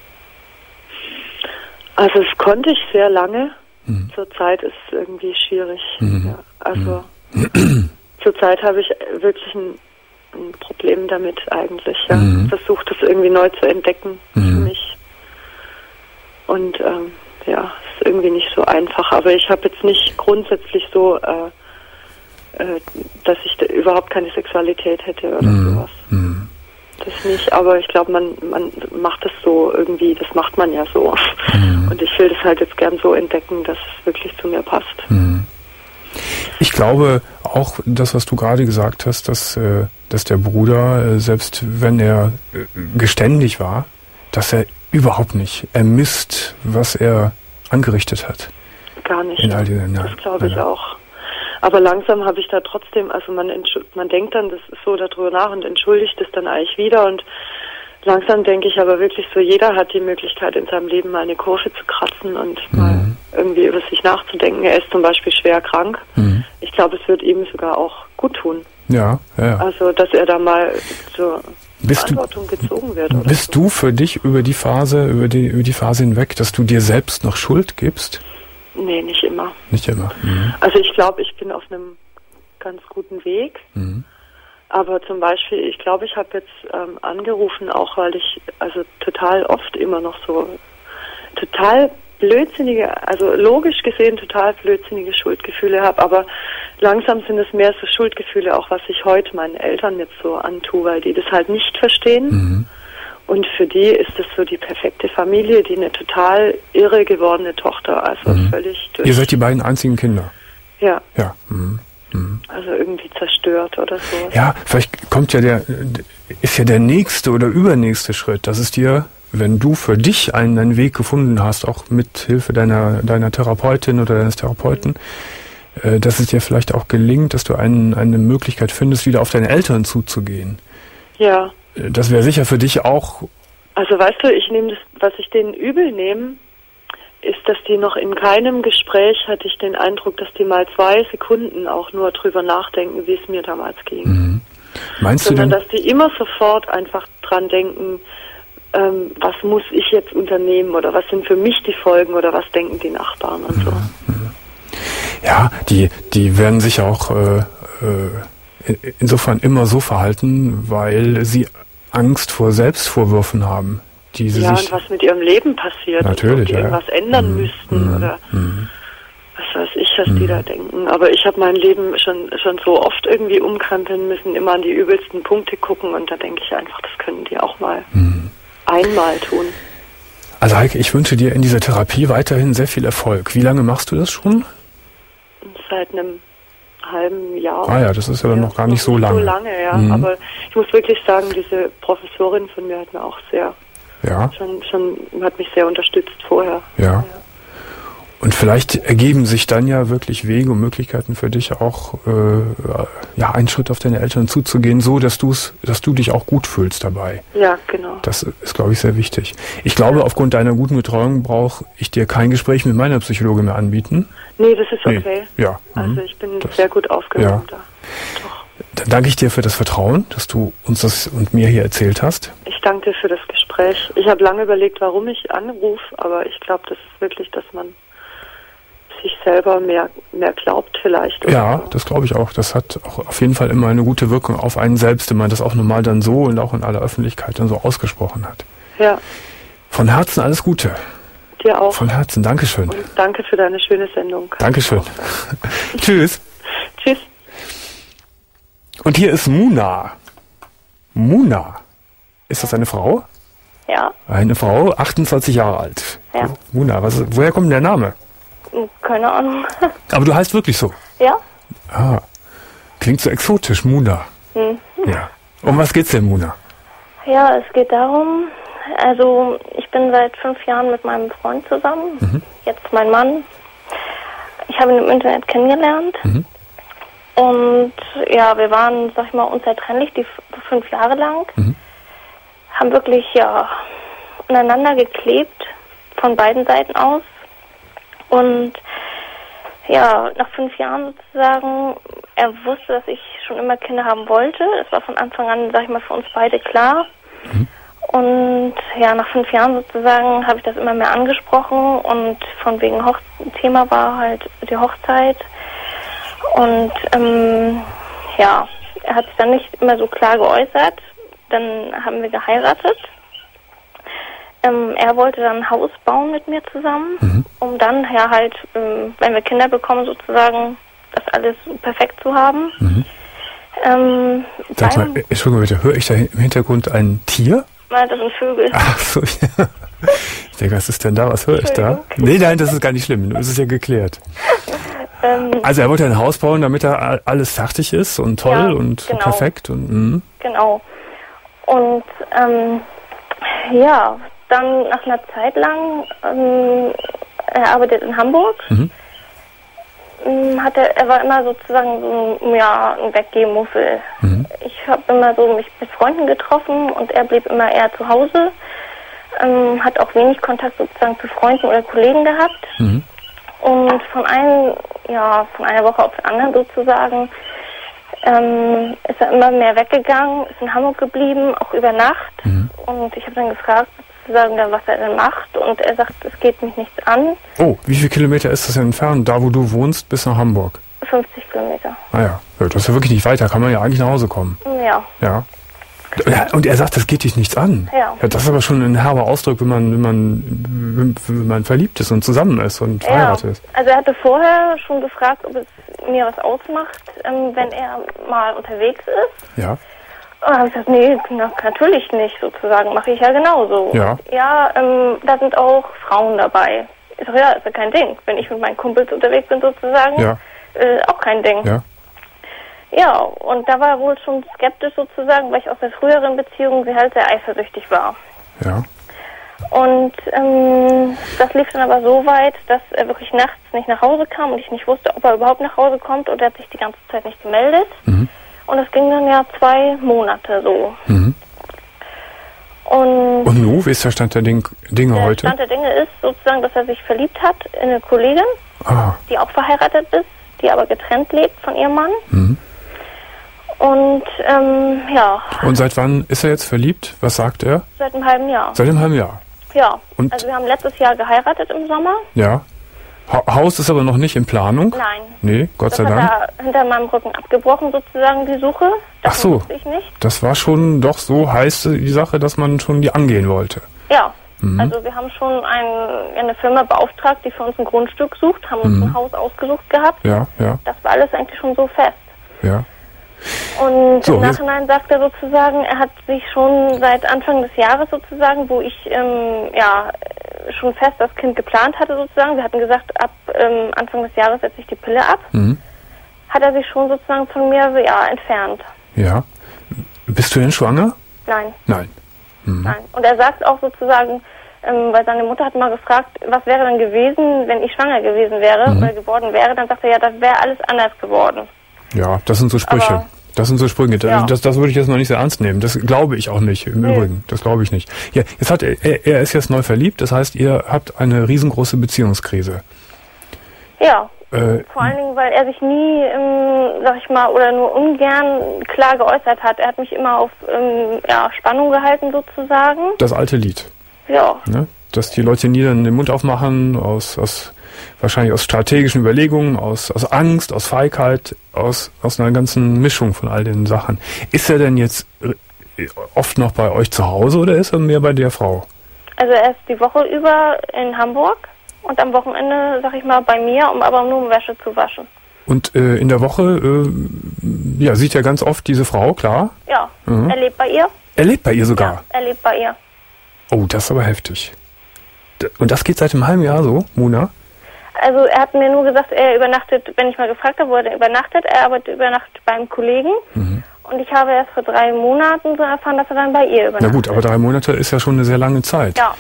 Also das konnte ich sehr lange. Mhm. Zurzeit ist es irgendwie schwierig. Mhm. Ja, also mhm. zurzeit habe ich wirklich ein, ein Problem damit eigentlich. Ja. Mhm. Versucht es irgendwie neu zu entdecken mhm. für mich. Und ähm, ja, ist irgendwie nicht so einfach. Aber ich habe jetzt nicht grundsätzlich so, äh, äh, dass ich da überhaupt keine Sexualität hätte oder mhm. sowas. Mhm. Das nicht. Aber ich glaube, man, man macht es so irgendwie, das macht man ja so. Mhm. Und ich will das halt jetzt gern so entdecken, dass es wirklich zu mir passt. Mhm. Ich glaube auch, das, was du gerade gesagt hast, dass, äh, dass der Bruder, äh, selbst wenn er äh, geständig war, dass er überhaupt nicht. Er misst, was er angerichtet hat. Gar nicht. In all diesen Jahren. Das glaube ich auch. Aber langsam habe ich da trotzdem, also man, man denkt dann das so darüber nach und entschuldigt es dann eigentlich wieder und langsam denke ich aber wirklich so, jeder hat die Möglichkeit in seinem Leben mal eine Kurve zu kratzen und mhm. mal irgendwie über sich nachzudenken. Er ist zum Beispiel schwer krank. Mhm. Ich glaube, es wird ihm sogar auch gut tun. Ja, ja, ja. Also, dass er da mal so bist Verantwortung du, gezogen wird. Oder bist so. du für dich über die Phase, über die, über die Phase hinweg, dass du dir selbst noch Schuld gibst? Nee, nicht immer. Nicht immer. Mhm. Also ich glaube, ich bin auf einem ganz guten Weg. Mhm. Aber zum Beispiel, ich glaube, ich habe jetzt ähm, angerufen, auch weil ich also total oft immer noch so total blödsinnige, also logisch gesehen total blödsinnige Schuldgefühle habe, aber langsam sind es mehr so Schuldgefühle, auch was ich heute meinen Eltern jetzt so antue, weil die das halt nicht verstehen. Mhm. Und für die ist das so die perfekte Familie, die eine total irre gewordene Tochter, also Mhm. völlig durch. Ihr seid die beiden einzigen Kinder? Ja. Ja. Mhm. Mhm. Also irgendwie zerstört oder so. Ja, vielleicht kommt ja der, ist ja der nächste oder übernächste Schritt, dass es dir, wenn du für dich einen, einen Weg gefunden hast, auch mit Hilfe deiner, deiner Therapeutin oder deines Therapeuten, äh, dass es dir vielleicht auch gelingt, dass du einen, eine Möglichkeit findest, wieder auf deine Eltern zuzugehen. Ja. Das wäre sicher für dich auch. Also weißt du, ich nehme das, was ich denen übel nehme, ist, dass die noch in keinem Gespräch, hatte ich den Eindruck, dass die mal zwei Sekunden auch nur drüber nachdenken, wie es mir damals ging. Mhm. Meinst Sondern du denn, dass die immer sofort einfach dran denken, ähm, was muss ich jetzt unternehmen oder was sind für mich die Folgen oder was denken die Nachbarn und so. Mhm. Ja, die, die werden sich auch äh, äh, insofern immer so verhalten, weil sie Angst vor Selbstvorwürfen haben. Die sie ja, sich und was mit ihrem Leben passiert. Natürlich, und ob die ja. irgendwas ändern Mhm. müssten Mhm. oder Mhm. was weiß ich, was Mhm. die da denken. Aber ich habe mein Leben schon schon so oft irgendwie umkrempeln müssen, immer an die übelsten Punkte gucken und da denke ich einfach, das können die auch mal Mhm. einmal tun. Also Heike, ich wünsche dir in dieser Therapie weiterhin sehr viel Erfolg. Wie lange machst du das schon? Seit einem halben Jahr. Ah ja, das ist ja dann noch gar nicht so lange. So lange, ja. Mhm. Aber ich muss wirklich sagen, diese Professorin von mir hat mir auch sehr, Ja, schon, schon, hat mich sehr unterstützt vorher. ja. Und vielleicht ergeben sich dann ja wirklich Wege und Möglichkeiten für dich auch, äh, ja, einen Schritt auf deine Eltern zuzugehen, so dass du's, dass du dich auch gut fühlst dabei. Ja, genau. Das ist, glaube ich, sehr wichtig. Ich glaube, aufgrund deiner guten Betreuung brauche ich dir kein Gespräch mit meiner Psychologin mehr anbieten. Nee, das ist Nee. okay. Ja. Also mhm. ich bin Das- sehr gut aufgehoben ja. da. Doch. Dann danke ich dir für das Vertrauen, dass du uns das und mir hier erzählt hast. Ich danke dir für das Gespräch. Ich habe lange überlegt, warum ich anrufe, aber ich glaube, das ist wirklich, dass man sich selber mehr, mehr glaubt vielleicht. oder Ja, so. das glaube ich auch. Das hat auch auf jeden Fall immer eine gute Wirkung auf einen selbst, wenn man das auch normal dann so und auch in aller Öffentlichkeit dann so ausgesprochen hat. Ja, Von Herzen alles Gute. dir auch. Von Herzen. Dankeschön. Und danke für deine schöne Sendung. Dankeschön. Tschüss. Tschüss. Und hier ist Muna. Muna. Ist das eine Frau? Ja, Eine Frau, achtundzwanzig Jahre alt. Ja. Muna, was, woher kommt denn der Name? keine Ahnung. Aber du heißt wirklich so. ja? Ah, klingt so exotisch, Muna. Hm. Ja. Um was geht's denn, Muna? Ja, es geht darum, also ich bin seit fünf Jahren mit meinem Freund zusammen, Mhm. jetzt mein Mann. Ich habe ihn im Internet kennengelernt. Mhm. Und ja, wir waren, sag ich mal, unzertrennlich die f- fünf Jahre lang. Mhm. Haben wirklich, ja, aneinander geklebt, von beiden Seiten aus. Und ja, nach fünf Jahren sozusagen, er wusste, dass ich schon immer Kinder haben wollte. Es war von Anfang an, sag ich mal, für uns beide klar. Mhm. Und ja, nach fünf Jahren sozusagen habe ich das immer mehr angesprochen und von wegen Hoch- Thema war halt die Hochzeit. Und ähm, ja, er hat sich dann nicht immer so klar geäußert. Dann haben wir geheiratet. Ähm, er wollte dann ein Haus bauen mit mir zusammen, Mhm. um dann ja halt, ähm, wenn wir Kinder bekommen, sozusagen das alles perfekt zu haben. Mhm. Ähm, Sag beim- mal, Entschuldigung bitte, höre ich da im Hintergrund ein Tier? Nein, das sind Vögel. Ach so, ja. Ich denke, was ist denn da? Was höre ich da? Entschuldigung. Nee, nein, das ist gar nicht schlimm. Das ist ja geklärt. Ähm, Also er wollte ein Haus bauen, damit da a- alles fertig ist und toll Ja, und genau. perfekt. Und, mhm. Genau. Und ähm, ja, dann nach einer Zeit lang, ähm, er arbeitet in Hamburg, Mhm. ähm, hat er, er war immer sozusagen so ein, ja, ein Weggehmuffel. Mhm. Ich habe immer so mich mit Freunden getroffen und er blieb immer eher zu Hause, ähm, hat auch wenig Kontakt sozusagen zu Freunden oder Kollegen gehabt. Mhm. Und von einem, ja, von einer Woche auf die andere sozusagen, ähm, ist er immer mehr weggegangen, ist in Hamburg geblieben, auch über Nacht. Mhm. Und ich habe dann gefragt, sozusagen, was er denn macht. Und er sagt, es geht mich nichts an. Oh, wie viele Kilometer ist das entfernt, da wo du wohnst, bis nach Hamburg? fünfzig Kilometer. Ah ja, ja, das ist ja wirklich nicht weit, da kann man ja eigentlich nach Hause kommen. Ja. Ja. Ja, und er sagt, das geht dich nichts an. Ja. Ja, das ist aber schon ein herber Ausdruck, wenn man, wenn man, wenn man verliebt ist und zusammen ist und verheiratet ja. ist. Also er hatte vorher schon gefragt, ob es mir was ausmacht, ähm, wenn er mal unterwegs ist. Ja. Und dann habe ich gesagt, nee, na, natürlich nicht, sozusagen, mache ich ja genauso. Ja. Ja, ähm, da sind auch Frauen dabei. Ich sage, ja, ist ja kein Ding. Wenn ich mit meinen Kumpels unterwegs bin, sozusagen, Ja. äh, auch kein Ding. Ja. Ja, und da war er wohl schon skeptisch sozusagen, weil ich aus der früheren Beziehung sie halt sehr eifersüchtig war. Ja. Und ähm, das lief dann aber so weit, dass er wirklich nachts nicht nach Hause kam und ich nicht wusste, ob er überhaupt nach Hause kommt, und er hat sich die ganze Zeit nicht gemeldet. Mhm. Und das ging dann ja zwei Monate so. Mhm. Und, Und nu, wie ist der Stand der Ding, Dinge der heute? Stand der Dinge ist sozusagen, dass er sich verliebt hat in eine Kollegin, Ah. die auch verheiratet ist, die aber getrennt lebt von ihrem Mann. Mhm. Und ähm, ja, Und seit wann ist er jetzt verliebt? Was sagt er? seit einem halben Jahr. Seit einem halben Jahr. Ja, Und- also wir haben letztes Jahr geheiratet im Sommer. Ja. Ha Haus ist aber noch nicht in Planung? Nein. Nee, Gott Das sei hat Dank. er hinter meinem Rücken abgebrochen, sozusagen, die Suche. Das Ach so. wusste ich nicht. Das war schon doch so heiß, die Sache, dass man schon die angehen wollte. Ja. Mhm. Also wir haben schon ein, eine Firma beauftragt, die für uns ein Grundstück sucht, haben uns Mhm. ein Haus ausgesucht gehabt. Ja, ja, Das war alles eigentlich schon so fest. ja. Und So, im jetzt- Nachhinein sagt er sozusagen, er hat sich schon seit Anfang des Jahres sozusagen, wo ich ähm, ja schon fest das Kind geplant hatte sozusagen, wir hatten gesagt, ab ähm, Anfang des Jahres setze ich die Pille ab, Mhm. hat er sich schon sozusagen von mir so, ja, entfernt. Ja. Bist du denn schwanger? Nein, Nein. Mhm. nein. Und er sagt auch sozusagen, ähm, weil seine Mutter hat mal gefragt, was wäre dann gewesen, wenn ich schwanger gewesen wäre Mhm. oder geworden wäre, dann sagt er, ja, das wäre alles anders geworden. Ja, das sind so Sprüche. Aber- das sind so Sprüche. Das, Ja. das, das würde ich jetzt noch nicht sehr ernst nehmen. Das glaube ich auch nicht, im Nee. Übrigen. Das glaube ich nicht. Ja, jetzt hat er, er, er ist jetzt neu verliebt. Das heißt, ihr habt eine riesengroße Beziehungskrise. Ja. Äh, Vor allen Dingen, weil er sich nie, ähm, sag ich mal, oder nur ungern klar geäußert hat. Er hat mich immer auf ähm, ja, Spannung gehalten sozusagen. das alte Lied. Ja, Ne? Dass die Leute nie dann den Mund aufmachen, aus, aus wahrscheinlich aus strategischen Überlegungen, aus, aus Angst, aus Feigheit, aus, aus einer ganzen Mischung von all den Sachen. Ist er denn jetzt äh, oft noch bei euch zu Hause oder ist er mehr bei der Frau? also er ist die Woche über in Hamburg und am Wochenende, sag ich mal, bei mir, um aber nur um Wäsche zu waschen. Und äh, in der Woche äh, ja, sieht er ganz oft diese Frau, klar. Ja, Mhm. er lebt bei ihr. Er lebt bei ihr sogar. Ja, er lebt bei ihr. Oh, das ist aber heftig. D- Und das geht seit einem halben Jahr so, Mona? Also er hat mir nur gesagt, er übernachtet, wenn ich mal gefragt habe, wo er übernachtet, er arbeitet über Nacht beim Kollegen. Mhm. Und ich habe erst vor drei Monaten so erfahren, dass er dann bei ihr übernachtet. Na gut, aber drei Monate ist ja schon eine sehr lange Zeit. Ja,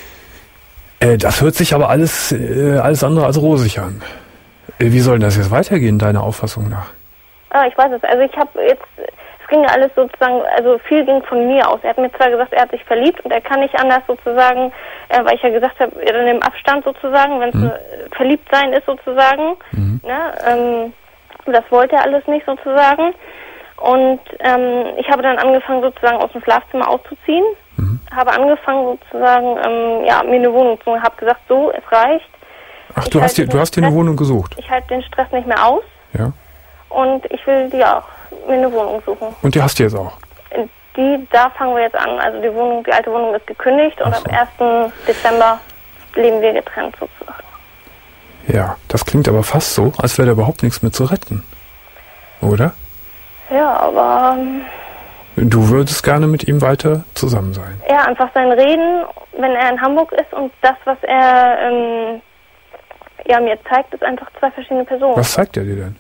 Äh, das hört sich aber alles, äh, alles andere als rosig an. Äh, wie soll denn das jetzt weitergehen, deiner Auffassung nach? ah, ich weiß es. Also ich habe jetzt, es ging ja alles sozusagen, also viel ging von mir aus. Er hat mir zwar gesagt, er hat sich verliebt und er kann nicht anders sozusagen, äh, weil ich ja gesagt habe, in dem Abstand sozusagen, wenn es Mhm. äh, verliebt sein ist sozusagen, Mhm. ne, ähm, das wollte er alles nicht sozusagen. Und ähm, ich habe dann angefangen sozusagen aus dem Schlafzimmer auszuziehen, Mhm. habe angefangen sozusagen, ähm, ja, mir eine Wohnung zu, habe gesagt, so, es reicht. Ach, Ich du hast halte dir, du hast dir den eine Stress- Wohnung gesucht. Ich halte den Stress nicht mehr aus Ja. und ich will ja mir eine Wohnung suchen. Und die hast du jetzt auch. Die, da fangen wir jetzt an. Also die Wohnung, die alte Wohnung ist gekündigt und Ach so. am ersten Dezember leben wir getrennt sozusagen. Ja, das klingt aber fast so, als wäre da überhaupt nichts mehr zu retten. Oder? Ja, aber ähm, Du würdest gerne mit ihm weiter zusammen sein. ja, einfach sein Reden, wenn er in Hamburg ist und das, was er ähm, ja, mir zeigt, ist einfach zwei verschiedene Personen. Was zeigt er dir denn?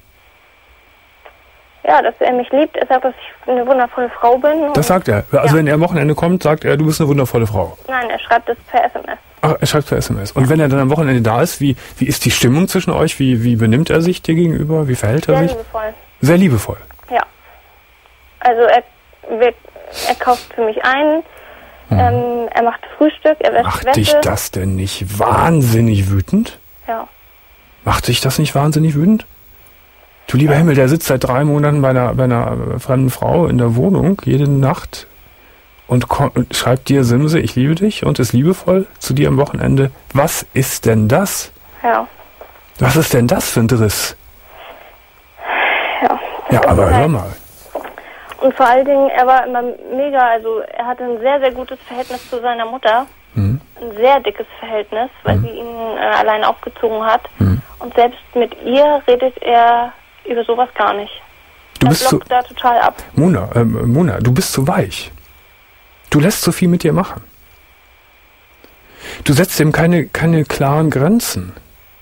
Ja, dass er mich liebt. Er sagt, dass ich eine wundervolle Frau bin. Das sagt er. Also Ja. wenn er am Wochenende kommt, sagt er, du bist eine wundervolle Frau. Nein, er schreibt es per S M S. Ach, er schreibt per S M S. Und wenn er dann am Wochenende da ist, wie, wie ist die Stimmung zwischen euch? Wie, wie benimmt er sich dir gegenüber? Wie verhält er Sehr sich? liebevoll. Sehr liebevoll. Ja. Also er, wir, er kauft für mich ein, ähm, er macht Frühstück, er wäscht Macht Wäsche. dich das denn nicht wahnsinnig wütend? Ja. Macht dich das nicht wahnsinnig wütend? Du lieber Himmel, der sitzt seit drei Monaten bei einer, bei einer fremden Frau in der Wohnung, jede Nacht, und, ko- und schreibt dir Simse, ich liebe dich, und ist liebevoll zu dir am Wochenende. Was ist denn das? Ja. Was ist denn das für ein Driss? Ja. Ja, aber hör mal. Und vor allen Dingen, er war immer mega, also er hatte ein sehr, sehr gutes Verhältnis zu seiner Mutter. Mhm. Ein sehr dickes Verhältnis, weil mhm. sie ihn äh, allein aufgezogen hat. Mhm. Und selbst mit ihr redet er über sowas gar nicht. Du er bist blockt so, da total ab. Mona, äh, Mona, du bist zu weich. Du lässt so viel mit dir machen. Du setzt ihm keine, keine klaren Grenzen.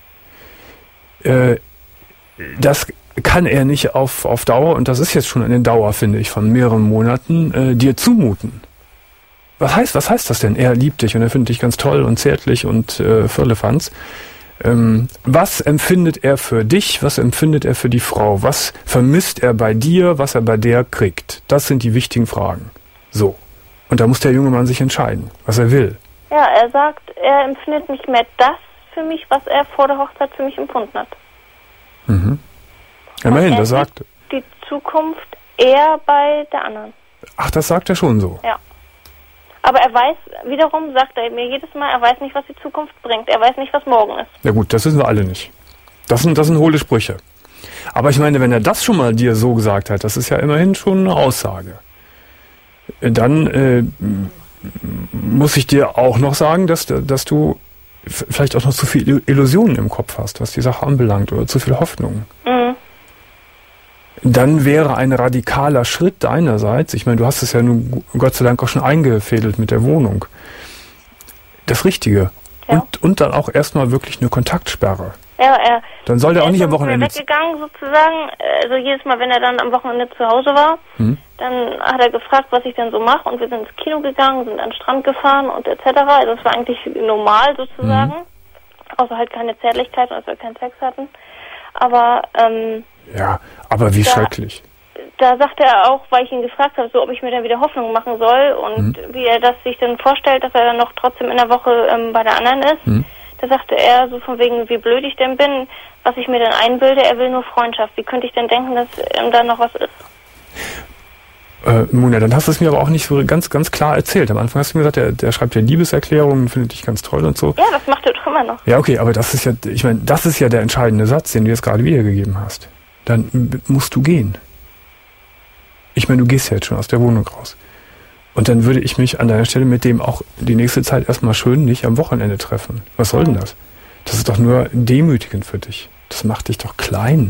Äh, das kann er nicht auf, auf Dauer, und das ist jetzt schon eine Dauer, finde ich, von mehreren Monaten, äh, dir zumuten. Was heißt, was heißt das denn? Er liebt dich und er findet dich ganz toll und zärtlich und äh, Firlefanz. Ähm, was empfindet er für dich? Was empfindet er für die Frau? Was vermisst er bei dir, was er bei der kriegt? Das sind die wichtigen Fragen. So. Und da muss der junge Mann sich entscheiden, was er will. Ja, er sagt, er empfindet nicht mehr das für mich, was er vor der Hochzeit für mich empfunden hat. Mhm. Immerhin, das sagt... die Zukunft eher bei der anderen. Ach, das sagt er schon so? Ja. Aber er weiß, wiederum sagt er mir jedes Mal, er weiß nicht, was die Zukunft bringt. Er weiß nicht, was morgen ist. Ja gut, das wissen wir alle nicht. Das sind, das sind hohle Sprüche. Aber ich meine, wenn er das schon mal dir so gesagt hat, das ist ja immerhin schon eine Aussage. Dann äh, muss ich dir auch noch sagen, dass, dass du vielleicht auch noch zu viele Illusionen im Kopf hast, was die Sache anbelangt, oder zu viel Hoffnung. Mhm. Dann wäre ein radikaler Schritt deinerseits, ich meine, du hast es ja nun Gott sei Dank auch schon eingefädelt mit der Wohnung, das Richtige. Ja. Und, und dann auch erstmal wirklich eine Kontaktsperre. Ja, er, dann soll der auch nicht am Wochenende... Er ist weggegangen sozusagen, also jedes Mal, wenn er dann am Wochenende zu Hause war, hm. dann hat er gefragt, was ich denn so mache, und wir sind ins Kino gegangen, sind an den Strand gefahren und et cetera. Also es war eigentlich normal sozusagen, hm. außer halt keine Zärtlichkeit, als wir keinen Sex hatten. Aber... Ähm, ja, aber wie da, schrecklich. Da sagte er auch, weil ich ihn gefragt habe, so ob ich mir dann wieder Hoffnung machen soll und hm. wie er das sich dann vorstellt, dass er dann noch trotzdem in der Woche ähm, bei der anderen ist. Hm. Da sagte er so von wegen, wie blöd ich denn bin, was ich mir denn einbilde, er will nur Freundschaft. Wie könnte ich denn denken, dass ähm, da noch was ist? Äh, Mona, dann hast du es mir aber auch nicht so ganz, ganz klar erzählt. Am Anfang hast du mir gesagt, der, der schreibt ja Liebeserklärungen, findet dich ganz toll und so. Ja, das macht er doch immer noch. Ja, okay, aber das ist ja, ich meine, das ist ja der entscheidende Satz, den du jetzt gerade wiedergegeben hast. Dann b- musst du gehen. Ich meine, du gehst ja jetzt schon aus der Wohnung raus. Und dann würde ich mich an deiner Stelle mit dem auch die nächste Zeit erstmal schön nicht am Wochenende treffen. Was soll denn das? Das ist doch nur demütigend für dich. Das macht dich doch klein.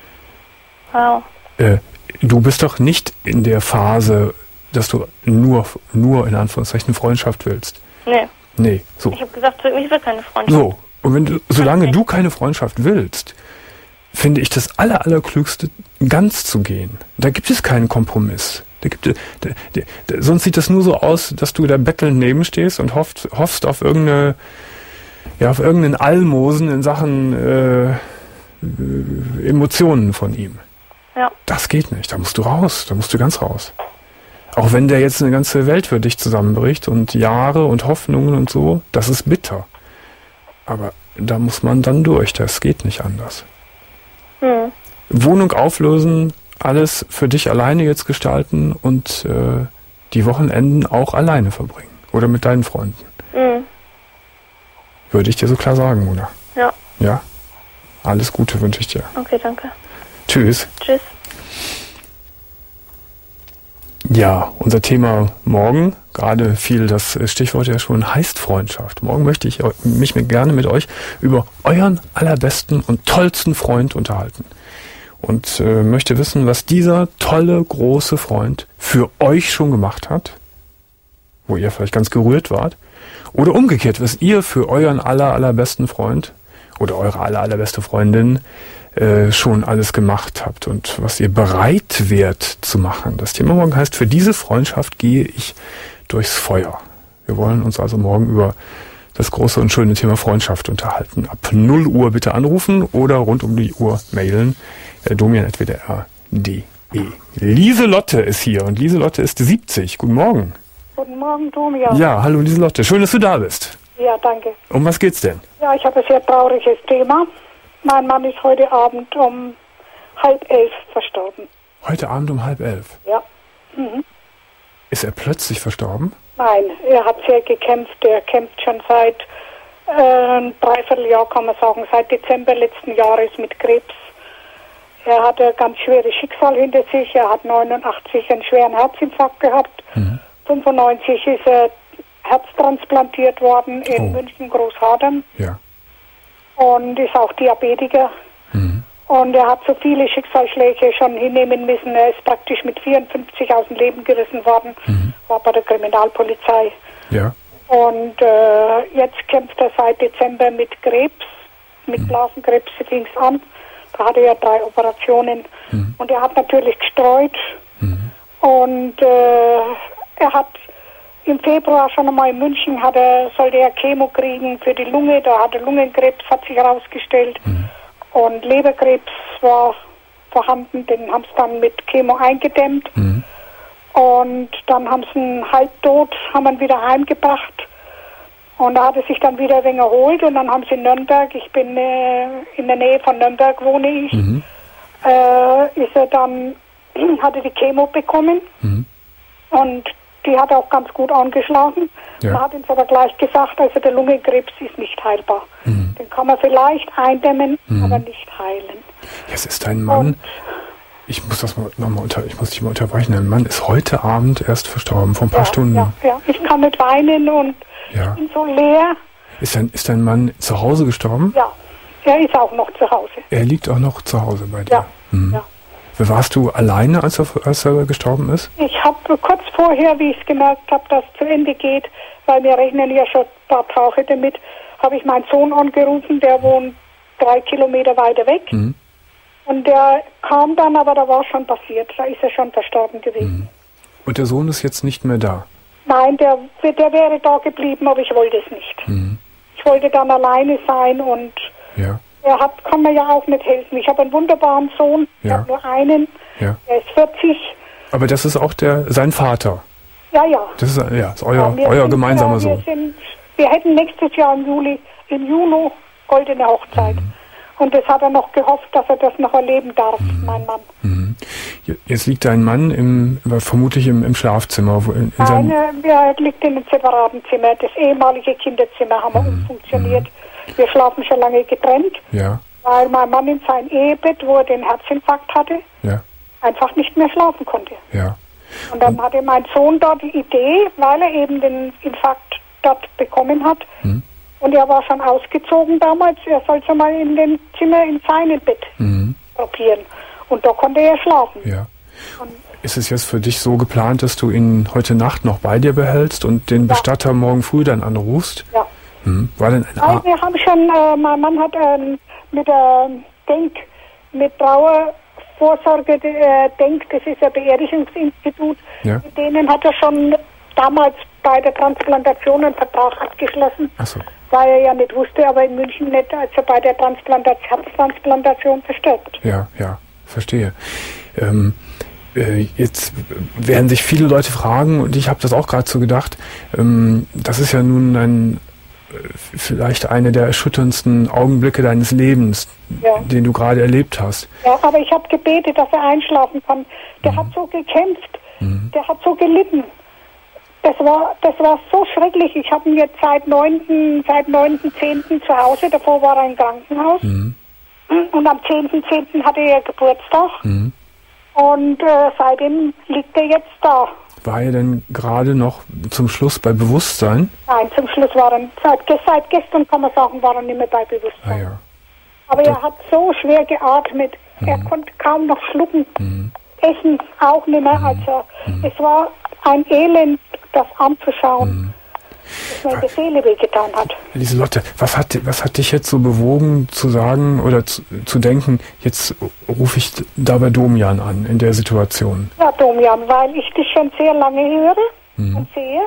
Wow. Äh, du bist doch nicht in der Phase, dass du nur, nur in Anführungszeichen Freundschaft willst. Nee. Nee, so. Ich habe gesagt, ich will keine Freundschaft. So, und wenn du, solange du keine Freundschaft willst, finde ich das aller, allerklügste, ganz zu gehen. Da gibt es keinen Kompromiss. Da gibt, da, da, da, sonst sieht das nur so aus, dass du da bettelnd nebenstehst und hoffst, hoffst auf irgendeine, ja, auf irgendeinen Almosen in Sachen äh, äh, Emotionen von ihm. Ja. Das geht nicht. Da musst du raus. Da musst du ganz raus. Auch wenn der jetzt eine ganze Welt für dich zusammenbricht und Jahre und Hoffnungen und so, das ist bitter. Aber da muss man dann durch. Das geht nicht anders. Hm. Wohnung auflösen, alles für dich alleine jetzt gestalten und äh, die Wochenenden auch alleine verbringen. Oder mit deinen Freunden. Mhm. Würde ich dir so klar sagen, Mona. Ja. Ja? Alles Gute wünsche ich dir. Okay, danke. Tschüss. Tschüss. Ja, unser Thema morgen, gerade fiel das Stichwort ja schon, heißt Freundschaft. Morgen möchte ich mich gerne mit euch über euren allerbesten und tollsten Freund unterhalten. Und äh, möchte wissen, was dieser tolle, große Freund für euch schon gemacht hat, wo ihr vielleicht ganz gerührt wart, oder umgekehrt, was ihr für euren aller, allerbesten Freund oder eure aller, allerbeste Freundin äh, schon alles gemacht habt und was ihr bereit wärt zu machen. Das Thema morgen heißt, für diese Freundschaft gehe ich durchs Feuer. Wir wollen uns also morgen über das große und schöne Thema Freundschaft unterhalten. Ab null Uhr bitte anrufen oder rund um die Uhr mailen. domian at w d r punkt d e. Lieselotte ist hier und Lieselotte ist siebzig. Guten Morgen. Guten Morgen, Domian. Ja, hallo Lieselotte. Schön, dass du da bist. Ja, danke. Um was geht's denn? Ja, ich habe ein sehr trauriges Thema. Mein Mann ist heute Abend um halb elf verstorben. Heute Abend um halb elf? Ja. Mhm. Ist er plötzlich verstorben? Nein, er hat sehr gekämpft. Er kämpft schon seit äh, ein Dreivierteljahr, kann man sagen, seit Dezember letzten Jahres mit Krebs. Er hatte ein ganz schweres Schicksal hinter sich. Er hat neunundachtzig einen schweren Herzinfarkt gehabt. Mhm. fünfundneunzig ist er herztransplantiert worden in oh. München Großhadern. Ja. Und ist auch Diabetiker. Mhm. Und er hat so viele Schicksalsschläge schon hinnehmen müssen. Er ist praktisch mit vierundfünfzig aus dem Leben gerissen worden. Mhm. War bei der Kriminalpolizei. Ja. Und äh, jetzt kämpft er seit Dezember mit Krebs. Mit mhm. Blasenkrebs fing es an. Da hatte er drei Operationen. Mhm. Und er hat natürlich gestreut. Mhm. Und äh, er hat im Februar schon einmal in München, hat er, sollte er Chemo kriegen für die Lunge. Da hat er Lungenkrebs, hat sich herausgestellt. Mhm. Und Leberkrebs war vorhanden. Den haben sie dann mit Chemo eingedämmt. Mhm. Und dann haben sie ihn halbtot, haben ihn wieder heimgebracht. Und da hat er sich dann wieder ein wenig erholt. Und dann haben sie in Nürnberg, ich bin äh, in der Nähe von Nürnberg, wohne ich, mhm. äh, ist er dann, hat er die Chemo bekommen. Mhm. Und die hat auch ganz gut angeschlagen. Ja. Man hat uns aber gleich gesagt, also der Lungenkrebs ist nicht heilbar. Mhm. Den kann man vielleicht eindämmen, mhm. aber nicht heilen. Jetzt ist dein Mann, und ich muss das mal nochmal unter, ich muss dich mal unterbrechen, dein Mann ist heute Abend erst verstorben, vor ein paar ja, Stunden. Ja, ja, ich kann nicht weinen und ja. ich bin so leer. Ist dein, ist dein Mann zu Hause gestorben? Ja, er ist auch noch zu Hause. Er liegt auch noch zu Hause bei dir? Ja, mhm. ja. Warst du alleine, als er, als er gestorben ist? Ich habe kurz vorher, wie ich gemerkt habe, dass es zu Ende geht, weil wir rechnen ja schon ein paar Tage damit, habe ich meinen Sohn angerufen, der wohnt drei Kilometer weiter weg. Mhm. Und der kam dann, aber da war schon passiert, da ist er schon verstorben gewesen. Mhm. Und der Sohn ist jetzt nicht mehr da? Nein, der, der wäre da geblieben, aber ich wollte es nicht. Mhm. Ich wollte dann alleine sein und ja. er hat, kann mir ja auch nicht helfen. Ich habe einen wunderbaren Sohn, ich ja. habe nur einen, ja. der ist vierzig. Aber das ist auch der sein Vater? Ja, ja. Das ist, ja, ist euer, ja, euer sind, gemeinsamer ja, Sohn? Wir, sind, wir hätten nächstes Jahr im Juli, im Juni goldene Hochzeit. Mhm. Und das hat er noch gehofft, dass er das noch erleben darf, mhm. mein Mann. Mhm. Jetzt liegt dein Mann im, vermutlich im, im Schlafzimmer. Wo in, in Nein, er liegt in einem separaten Zimmer. Das ehemalige Kinderzimmer haben wir mhm. umfunktioniert. Mhm. Wir schlafen schon lange getrennt, ja. weil mein Mann in sein Ehebett, wo er den Herzinfarkt hatte, ja. einfach nicht mehr schlafen konnte. Ja. Und dann Und hatte mein Sohn da die Idee, weil er eben den Infarkt dort bekommen hat, mhm. und er war schon ausgezogen damals, er sollte mal in dem Zimmer in seinem Bett mhm. probieren. Und da konnte er schlafen. Ja. Und ist es jetzt für dich so geplant, dass du ihn heute Nacht noch bei dir behältst und den ja. Bestatter morgen früh dann anrufst? Ja. Hm. War denn ein Nein, wir haben schon, äh, mein Mann hat ähm, mit der Denk, mit Brauer Vorsorge äh, Denk, das ist ein Beerdigungsinstitut, ja. mit denen hat er schon damals bei der Transplantation einen Vertrag abgeschlossen. Ach so. Weil er ja nicht wusste, aber in München nicht, als er bei der Transplantation, Herztransplantation verstirbt. Ja, ja, verstehe. Ähm, äh, jetzt werden sich viele Leute fragen, und ich habe das auch gerade so gedacht, ähm, das ist ja nun ein äh, vielleicht eine der erschütterndsten Augenblicke deines Lebens, ja. den du gerade erlebt hast. Ja, aber ich habe gebetet, dass er einschlafen kann. Der mhm. hat so gekämpft, mhm. der hat so gelitten. Das war, das war so schrecklich. Ich habe ihn jetzt seit neunten seit neunten zehnten zu Hause. Davor war er im Krankenhaus. Mhm. Und am zehnten zehnten hatte er Geburtstag. Mhm. Und äh, seitdem liegt er jetzt da. War er denn gerade noch zum Schluss bei Bewusstsein? Nein, zum Schluss war er, seit, seit gestern kann man sagen, war er nicht mehr bei Bewusstsein. Ah, ja. Aber da er hat so schwer geatmet. Mhm. Er konnte kaum noch schlucken. Mhm. Essen auch nicht mehr. Mhm. Also mhm. es war ein Elend, das anzuschauen, mhm. dass mir die Seele wehgetan hat. Lieselotte, was hat, was hat dich jetzt so bewogen zu sagen oder zu, zu denken, jetzt rufe ich dabei Domian an in der Situation? Ja, Domian, weil ich dich schon sehr lange höre mhm. und sehe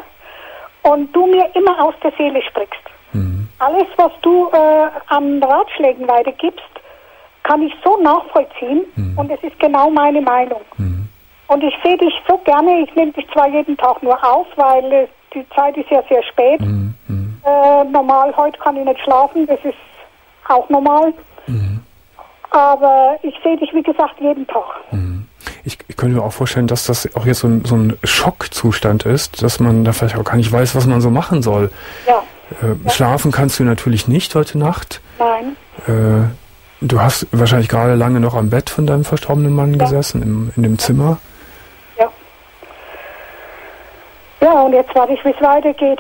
und du mir immer aus der Seele sprichst. Mhm. Alles, was du äh, an Ratschlägen weitergibst, kann ich so nachvollziehen mhm. und es ist genau meine Meinung. Mhm. Und ich sehe dich so gerne, ich nehme dich zwar jeden Tag nur auf, weil äh, die Zeit ist ja sehr spät. Mhm. Äh, normal, heute kann ich nicht schlafen, das ist auch normal. Mhm. Aber ich sehe dich, wie gesagt, jeden Tag. Mhm. Ich, ich könnte mir auch vorstellen, dass das auch jetzt so ein, so ein Schockzustand ist, dass man da vielleicht auch gar nicht weiß, was man so machen soll. Ja. Äh, ja. Schlafen kannst du natürlich nicht heute Nacht. Nein. Äh, Du hast wahrscheinlich gerade lange noch am Bett von deinem verstorbenen Mann Ja. gesessen, im, in dem Zimmer. Ja. Ja, und jetzt warte ich, wie es weitergeht.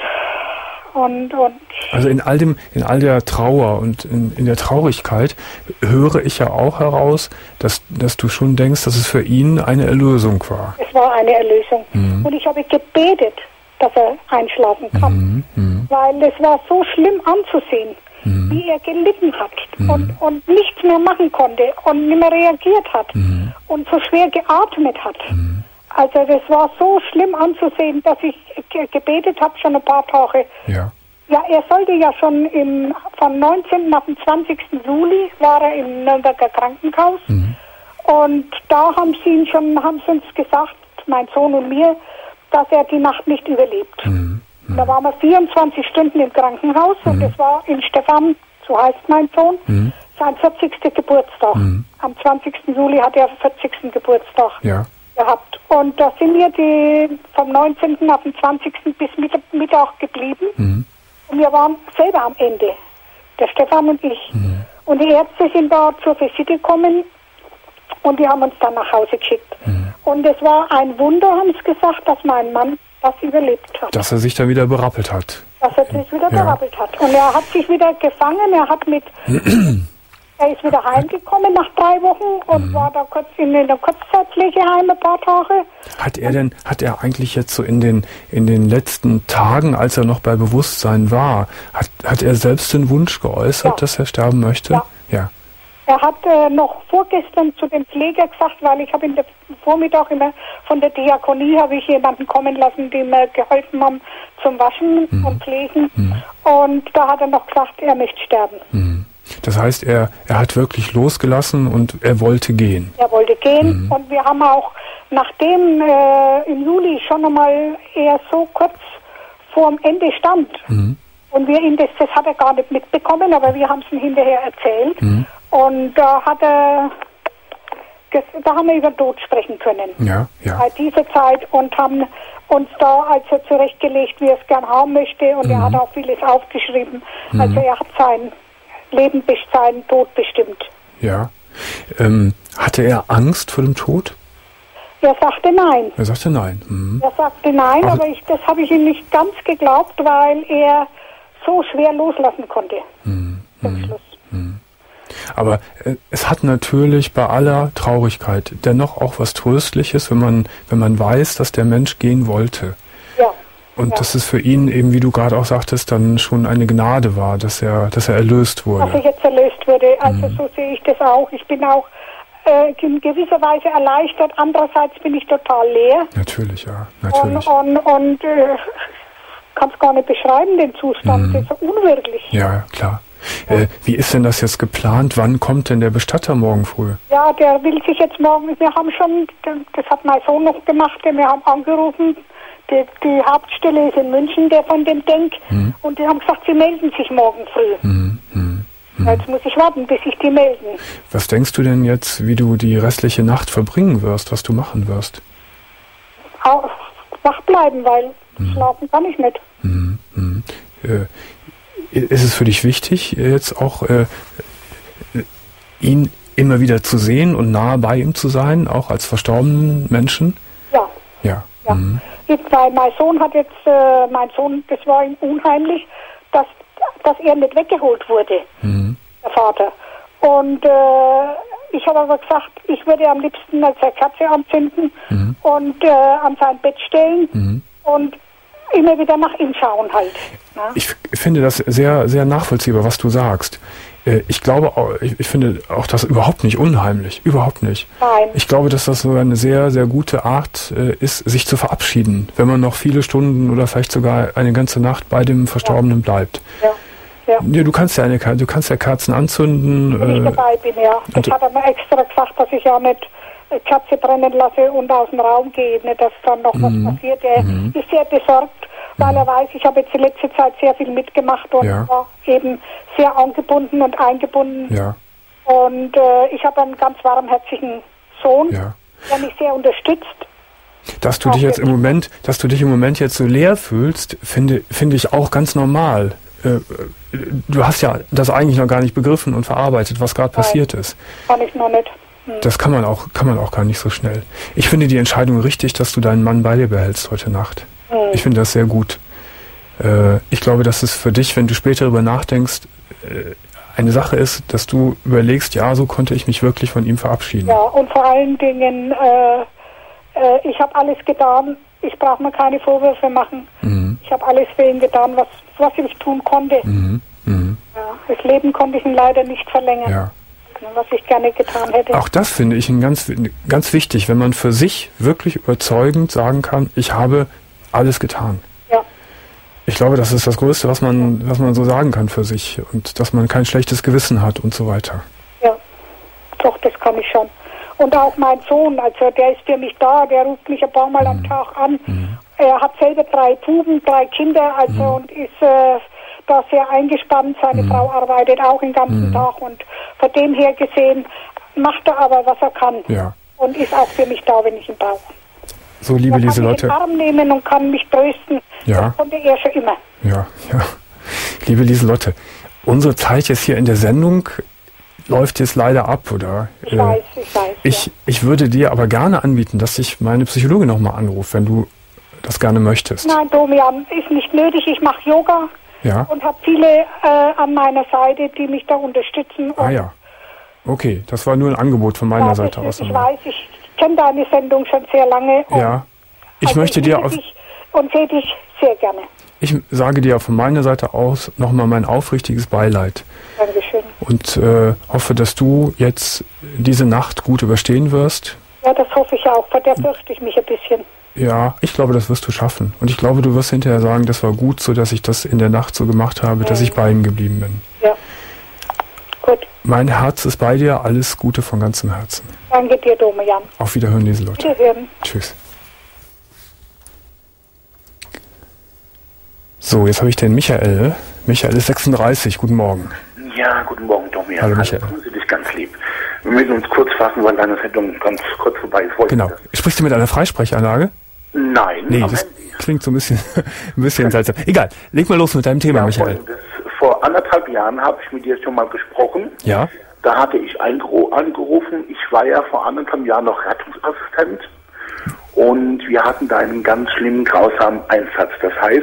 Und, und Also in all dem, in all der Trauer und in, in der Traurigkeit höre ich ja auch heraus, dass, dass du schon denkst, dass es für ihn eine Erlösung war. es war eine Erlösung. Mhm. Und ich habe gebetet, dass er einschlafen kann. Mhm, mhm, Weil es war so schlimm anzusehen, mhm, wie er gelitten hat Mhm. und, und nichts mehr machen konnte und nicht mehr reagiert hat mhm, und so schwer geatmet hat. mhm. Also das war so schlimm anzusehen, dass ich ge gebetet habe schon ein paar Tage. Ja. Ja, er sollte ja schon im, von neunzehnten auf den zwanzigsten Juli war er im Nürnberger Krankenhaus. Mhm. Und da haben sie ihn schon, haben sie uns gesagt, mein Sohn und mir, dass er die Nacht nicht überlebt. Mhm. Da waren wir vierundzwanzig Stunden im Krankenhaus und Mhm. das war in Stefan, so heißt mein Sohn, Mhm. sein vierzigsten Geburtstag. Mhm. Am zwanzigsten Juli hat er vierzigsten Geburtstag Ja. gehabt. Und da sind wir die vom neunzehnten auf den zwanzigsten bis Mittag, Mittag geblieben. Mhm. Und wir waren selber am Ende, der Stefan und ich. Mhm. Und die Ärzte sind da zur Visite gekommen und die haben uns dann nach Hause geschickt. Mhm. Und es war ein Wunder, haben sie gesagt, dass mein Mann das überlebt hat. Dass er sich da wieder berappelt hat. Dass er sich wieder Ja. berappelt hat. Und er hat sich wieder gefangen, er hat mit... Er ist wieder heimgekommen nach drei Wochen und Mhm. war da kurz in der Kurzzeitpflegeheim ein paar Tage. Hat er denn, hat er eigentlich jetzt so in den, in den letzten Tagen, als er noch bei Bewusstsein war, hat, hat er selbst den Wunsch geäußert, Ja. dass er sterben möchte? Ja. Ja. Er hat äh, noch vorgestern zu dem Pfleger gesagt, weil ich habe in der Vormittag immer von der Diakonie habe ich jemanden kommen lassen, die mir geholfen haben zum Waschen Mhm. und Pflegen. Mhm. Und da hat er noch gesagt, er möchte sterben. Mhm. Das heißt, er, er hat wirklich losgelassen und er wollte gehen. Er wollte gehen Mhm. und wir haben auch, nachdem äh, im Juli schon einmal er so kurz vorm Ende stand Mhm. und wir ihn das, das hat er gar nicht mitbekommen, aber wir haben es ihm hinterher erzählt Mhm. und da hat er, ges- da haben wir über den Tod sprechen können. Ja, ja. Bei dieser Zeit und haben uns da also zurechtgelegt, wie er es gern haben möchte und er Mhm. hat auch vieles aufgeschrieben. Mhm. Also er hat sein Leben, bis seinen Tod bestimmt. Ja. Ähm, hatte er Angst vor dem Tod? Er sagte nein. Er sagte nein. Mhm. Er sagte nein, Aber- aber ich, das habe ich ihm nicht ganz geglaubt, weil er so schwer loslassen konnte Mhm. zum Mhm. Schluss. Aber äh, es hat natürlich bei aller Traurigkeit dennoch auch was Tröstliches, wenn man, wenn man weiß, dass der Mensch gehen wollte. Ja. Und Ja. dass es für ihn eben, wie du gerade auch sagtest, dann schon eine Gnade war, dass er, dass er erlöst Dass er wurde. jetzt erlöst wurde. Also Mhm. so sehe ich das auch. Ich bin auch äh, in gewisser Weise erleichtert. Andererseits bin ich total leer. Natürlich, ja, Und, natürlich. und, und äh, kann es gar nicht beschreiben, den Zustand. Mhm. Das ist so unwirklich. Ja, klar. Äh, wie ist denn das jetzt geplant? Wann kommt denn der Bestatter morgen früh? Ja, der will sich jetzt morgen, wir haben schon, das hat mein Sohn noch gemacht, wir haben angerufen, die, die Hauptstelle ist in München, der von dem denkt, Mhm. und die haben gesagt, sie melden sich morgen früh. Mhm. Mhm. Jetzt muss ich warten, bis sich die melden. Was denkst du denn jetzt, wie du die restliche Nacht verbringen wirst, was du machen wirst? Auch wach bleiben, weil schlafen kann ich nicht. Mhm. Mhm. Äh, ist es für dich wichtig, jetzt auch äh, äh, ihn immer wieder zu sehen und nahe bei ihm zu sein, auch als verstorbenen Menschen? Ja, Ja. ja. Mhm. Jetzt, weil mein Sohn hat jetzt, äh, mein Sohn, das war ihm unheimlich, dass, dass er nicht weggeholt wurde. Mhm. Der Vater. Und äh, ich habe aber gesagt, ich würde am liebsten eine Kerze anzünden Mhm. und äh, an sein Bett stellen Mhm. und immer wieder nach ihm schauen halt. Ne? Ich f- finde das sehr, sehr nachvollziehbar, was du sagst. Äh, Ich glaube, auch, ich, ich finde auch das überhaupt nicht unheimlich, überhaupt nicht. Nein. Ich glaube, dass das so eine sehr, sehr gute Art äh, ist, sich zu verabschieden, wenn man noch viele Stunden oder vielleicht sogar eine ganze Nacht bei dem Verstorbenen bleibt. Ja, ja. Ja, du kannst ja eine, Ker- du kannst ja Kerzen anzünden. Wenn ich Äh, dabei bin, ja. Das und- hat er mir extra gesagt, dass ich ja nicht äh, Kerze brennen lasse und aus dem Raum gehe, nicht, dass dann noch Mhm. was passiert. Er Mhm. ist sehr besorgt, weil er weiß, ich habe jetzt die letzte Zeit sehr viel mitgemacht und Ja. war eben sehr angebunden und eingebunden. ja, Und äh, ich habe einen ganz warmherzigen Sohn, ja. der mich sehr unterstützt. Dass du dich jetzt im Moment, dass du dich im Moment jetzt so leer fühlst, finde, finde ich auch ganz normal. äh, du hast ja das eigentlich noch gar nicht begriffen und verarbeitet, was gerade passiert ist. Kann ich noch nicht. Hm. Das kann man auch, kann man auch gar nicht so schnell. Ich finde die Entscheidung richtig, dass du deinen Mann bei dir behältst heute Nacht. Hm. Ich finde das sehr gut. Äh, ich glaube, dass es für dich, wenn du später darüber nachdenkst, äh, eine Sache ist, dass du überlegst, ja, so konnte ich mich wirklich von ihm verabschieden. Ja, und vor allen Dingen, äh, äh, ich habe alles getan. Ich brauche mir keine Vorwürfe machen. Mhm. Ich habe alles für ihn getan, was, was ich tun konnte. Mhm. Mhm. Ja, das Leben konnte ich ihm leider nicht verlängern, ja. was ich gerne getan hätte. Auch das finde ich ein ganz, ganz wichtig, wenn man für sich wirklich überzeugend sagen kann, ich habe alles getan. Ja. Ich glaube, das ist das Größte, was man, was man so sagen kann für sich und dass man kein schlechtes Gewissen hat und so weiter. Ja, doch, das kann ich schon. Und auch mein Sohn, also der ist für mich da, der ruft mich ein paar Mal mhm. am Tag an. Mhm. Er hat selber drei Buben, drei Kinder, also mhm. und ist äh, da sehr eingespannt. Seine mhm. Frau arbeitet auch den ganzen mhm. Tag und von dem her gesehen macht er aber, was er kann. Ja. Und ist auch für mich da, wenn ich ihn brauche. So, liebe er Lieselotte. kann mich in den Arm nehmen und kann mich trösten. Ja. Das konnte er schon immer. Ja, ja. Liebe Lieselotte, unsere Zeit jetzt hier in der Sendung läuft jetzt leider ab, oder? Ich äh, weiß, ich weiß. Ich, ja. ich würde dir aber gerne anbieten, dass ich meine Psychologin nochmal anrufe, wenn du das gerne möchtest. Nein, Domian, ist nicht nötig. Ich mache Yoga ja. und habe viele äh, an meiner Seite, die mich da unterstützen. Ah ja, okay. Das war nur ein Angebot von meiner ja, Seite aus. Ich weiß, ich kenne deine Sendung schon sehr lange. Ja, ich also möchte ich dir auf... dich und sehe dich sehr gerne. Ich sage dir von meiner Seite aus nochmal mein aufrichtiges Beileid. Dankeschön. Und äh, hoffe, dass du jetzt diese Nacht gut überstehen wirst. Ja, das hoffe ich auch. Vor der fürchte ich mich ein bisschen. Ja, ich glaube, das wirst du schaffen. Und ich glaube, du wirst hinterher sagen, das war gut, so dass ich das in der Nacht so gemacht habe, mhm. dass ich bei ihm geblieben bin. Ja, gut. Mein Herz ist bei dir. Alles Gute von ganzem Herzen. Danke dir, Domian. Auf Wiederhören, Lieselotte. Wiederhören. Tschüss. So, jetzt habe ich den Michael. Michael ist sechsunddreißig. Guten Morgen. Ja, guten Morgen, Tommy. Hallo, Michael. Ich grüße dich ganz lieb. Wir müssen uns kurz fassen, weil deine Sendung ganz kurz vorbei ist. Genau. Sprichst du mit einer Freisprechanlage? Nein. Nee, das klingt so ein bisschen, ein bisschen seltsam. Egal, leg mal los mit deinem Thema, ja, Michael. Vor anderthalb Jahren habe ich mit dir schon mal gesprochen. Ja. Da hatte ich angerufen. Ich war ja vor anderthalb Jahren noch Rettungsassistent. Und wir hatten da einen ganz schlimmen, grausamen Einsatz. Das heißt,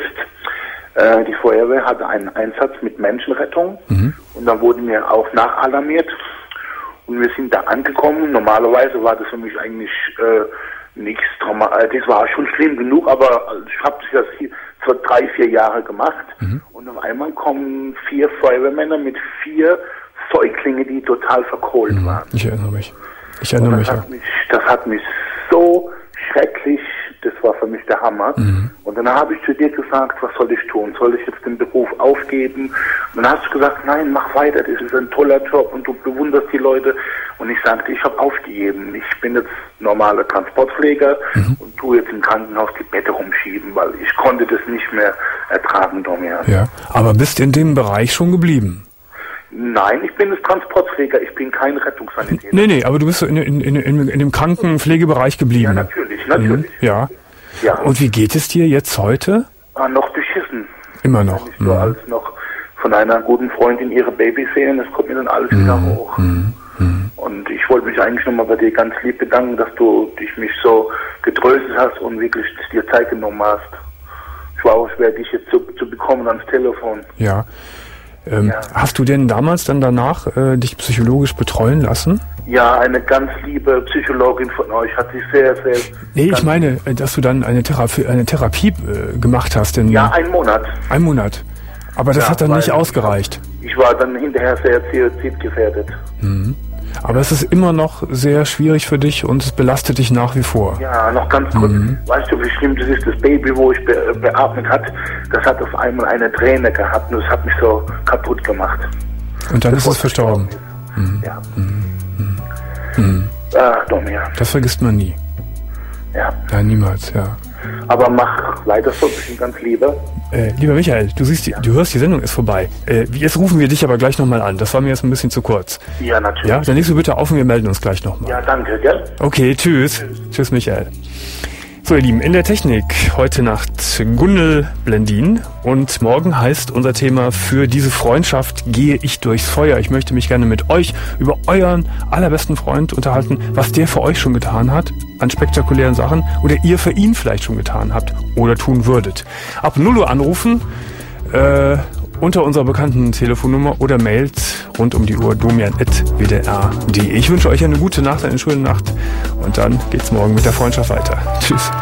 die Feuerwehr hatte einen Einsatz mit Menschenrettung mhm. und dann wurden wir auch nachalarmiert und wir sind da angekommen. Normalerweise war das für mich eigentlich äh, nichts Traumatisch. Das war schon schlimm genug, aber ich habe das vor drei, vier Jahre gemacht mhm. und auf einmal kommen vier Feuerwehrmänner mit vier Säuglingen, die total verkohlt mhm. waren. Ich erinnere mich. Ich erinnere mich, ja. mich. Das hat mich so schrecklich, das war für mich der Hammer. Mhm. Und dann habe ich zu dir gesagt, was soll ich tun? Soll ich jetzt den Beruf aufgeben? Und dann hast du gesagt, nein, mach weiter, das ist ein toller Job und du bewunderst die Leute. Und ich sagte, ich habe aufgegeben. Ich bin jetzt normaler Transportpfleger mhm. und tue jetzt im Krankenhaus die Bette rumschieben, weil ich konnte das nicht mehr ertragen, Domian. Ja, aber bist in dem Bereich schon geblieben? Nein, ich bin jetzt Transportpfleger, ich bin kein Rettungssanitäter. Nee, nee, aber du bist in, in, in, in, in dem Krankenpflegebereich geblieben. Ja, natürlich, natürlich. Mhm, ja. ja. Und wie geht es dir jetzt heute? Ah, noch beschissen. Immer noch. Wenn ich so mhm. als noch von einer guten Freundin ihre Babys sehen, das kommt mir dann alles mhm. wieder hoch. Mhm. Mhm. Und ich wollte mich eigentlich nochmal bei dir ganz lieb bedanken, dass du dich mich so getröstet hast und wirklich dir Zeit genommen hast. Es war auch schwer, dich jetzt zu, zu bekommen ans Telefon. Ja. Ähm, ja. Hast du denn damals dann danach äh, dich psychologisch betreuen lassen? Ja, eine ganz liebe Psychologin von euch hat sich sehr, sehr... Nee, ich meine, dass du dann eine Therapie, eine Therapie äh, gemacht hast. Denn ja, einen Monat. Ein Monat. Aber das ja, hat dann nicht ausgereicht. Ich war dann hinterher sehr suizidgefährdet. Mhm. Aber es ist immer noch sehr schwierig für dich und es belastet dich nach wie vor. Ja, noch ganz kurz. Mhm. Weißt du, wie schlimm das ist? Das Baby, wo ich be beatmet hat, das hat auf einmal eine Träne gehabt und das hat mich so kaputt gemacht. Und dann das ist es verstorben. Mhm. Ja. Mhm. Mhm. Ah, dumm, ja. Das vergisst man nie. Ja. Ja, niemals, ja. Aber mach weiter so, ich bin ganz lieber. Äh, lieber Michael, du siehst, ja. du hörst, die Sendung ist vorbei. Äh, jetzt rufen wir dich aber gleich nochmal an. Das war mir jetzt ein bisschen zu kurz. Ja, natürlich. Ja, dann legst du bitte auf und wir melden uns gleich nochmal. Ja, danke, gell? Okay, tschüss. Tschüss, tschüss Michael. So, ihr Lieben, in der Technik heute Nacht Gunnel Blendin und morgen heißt unser Thema für diese Freundschaft gehe ich durchs Feuer. Ich möchte mich gerne mit euch über euren allerbesten Freund unterhalten, was der für euch schon getan hat an spektakulären Sachen oder ihr für ihn vielleicht schon getan habt oder tun würdet. Ab null Uhr anrufen, äh, unter unserer bekannten Telefonnummer oder mailt rund um die Uhr domian at w d r punkt d e. Ich wünsche euch eine gute Nacht, eine schöne Nacht und dann geht's morgen mit der Freundschaft weiter. Tschüss.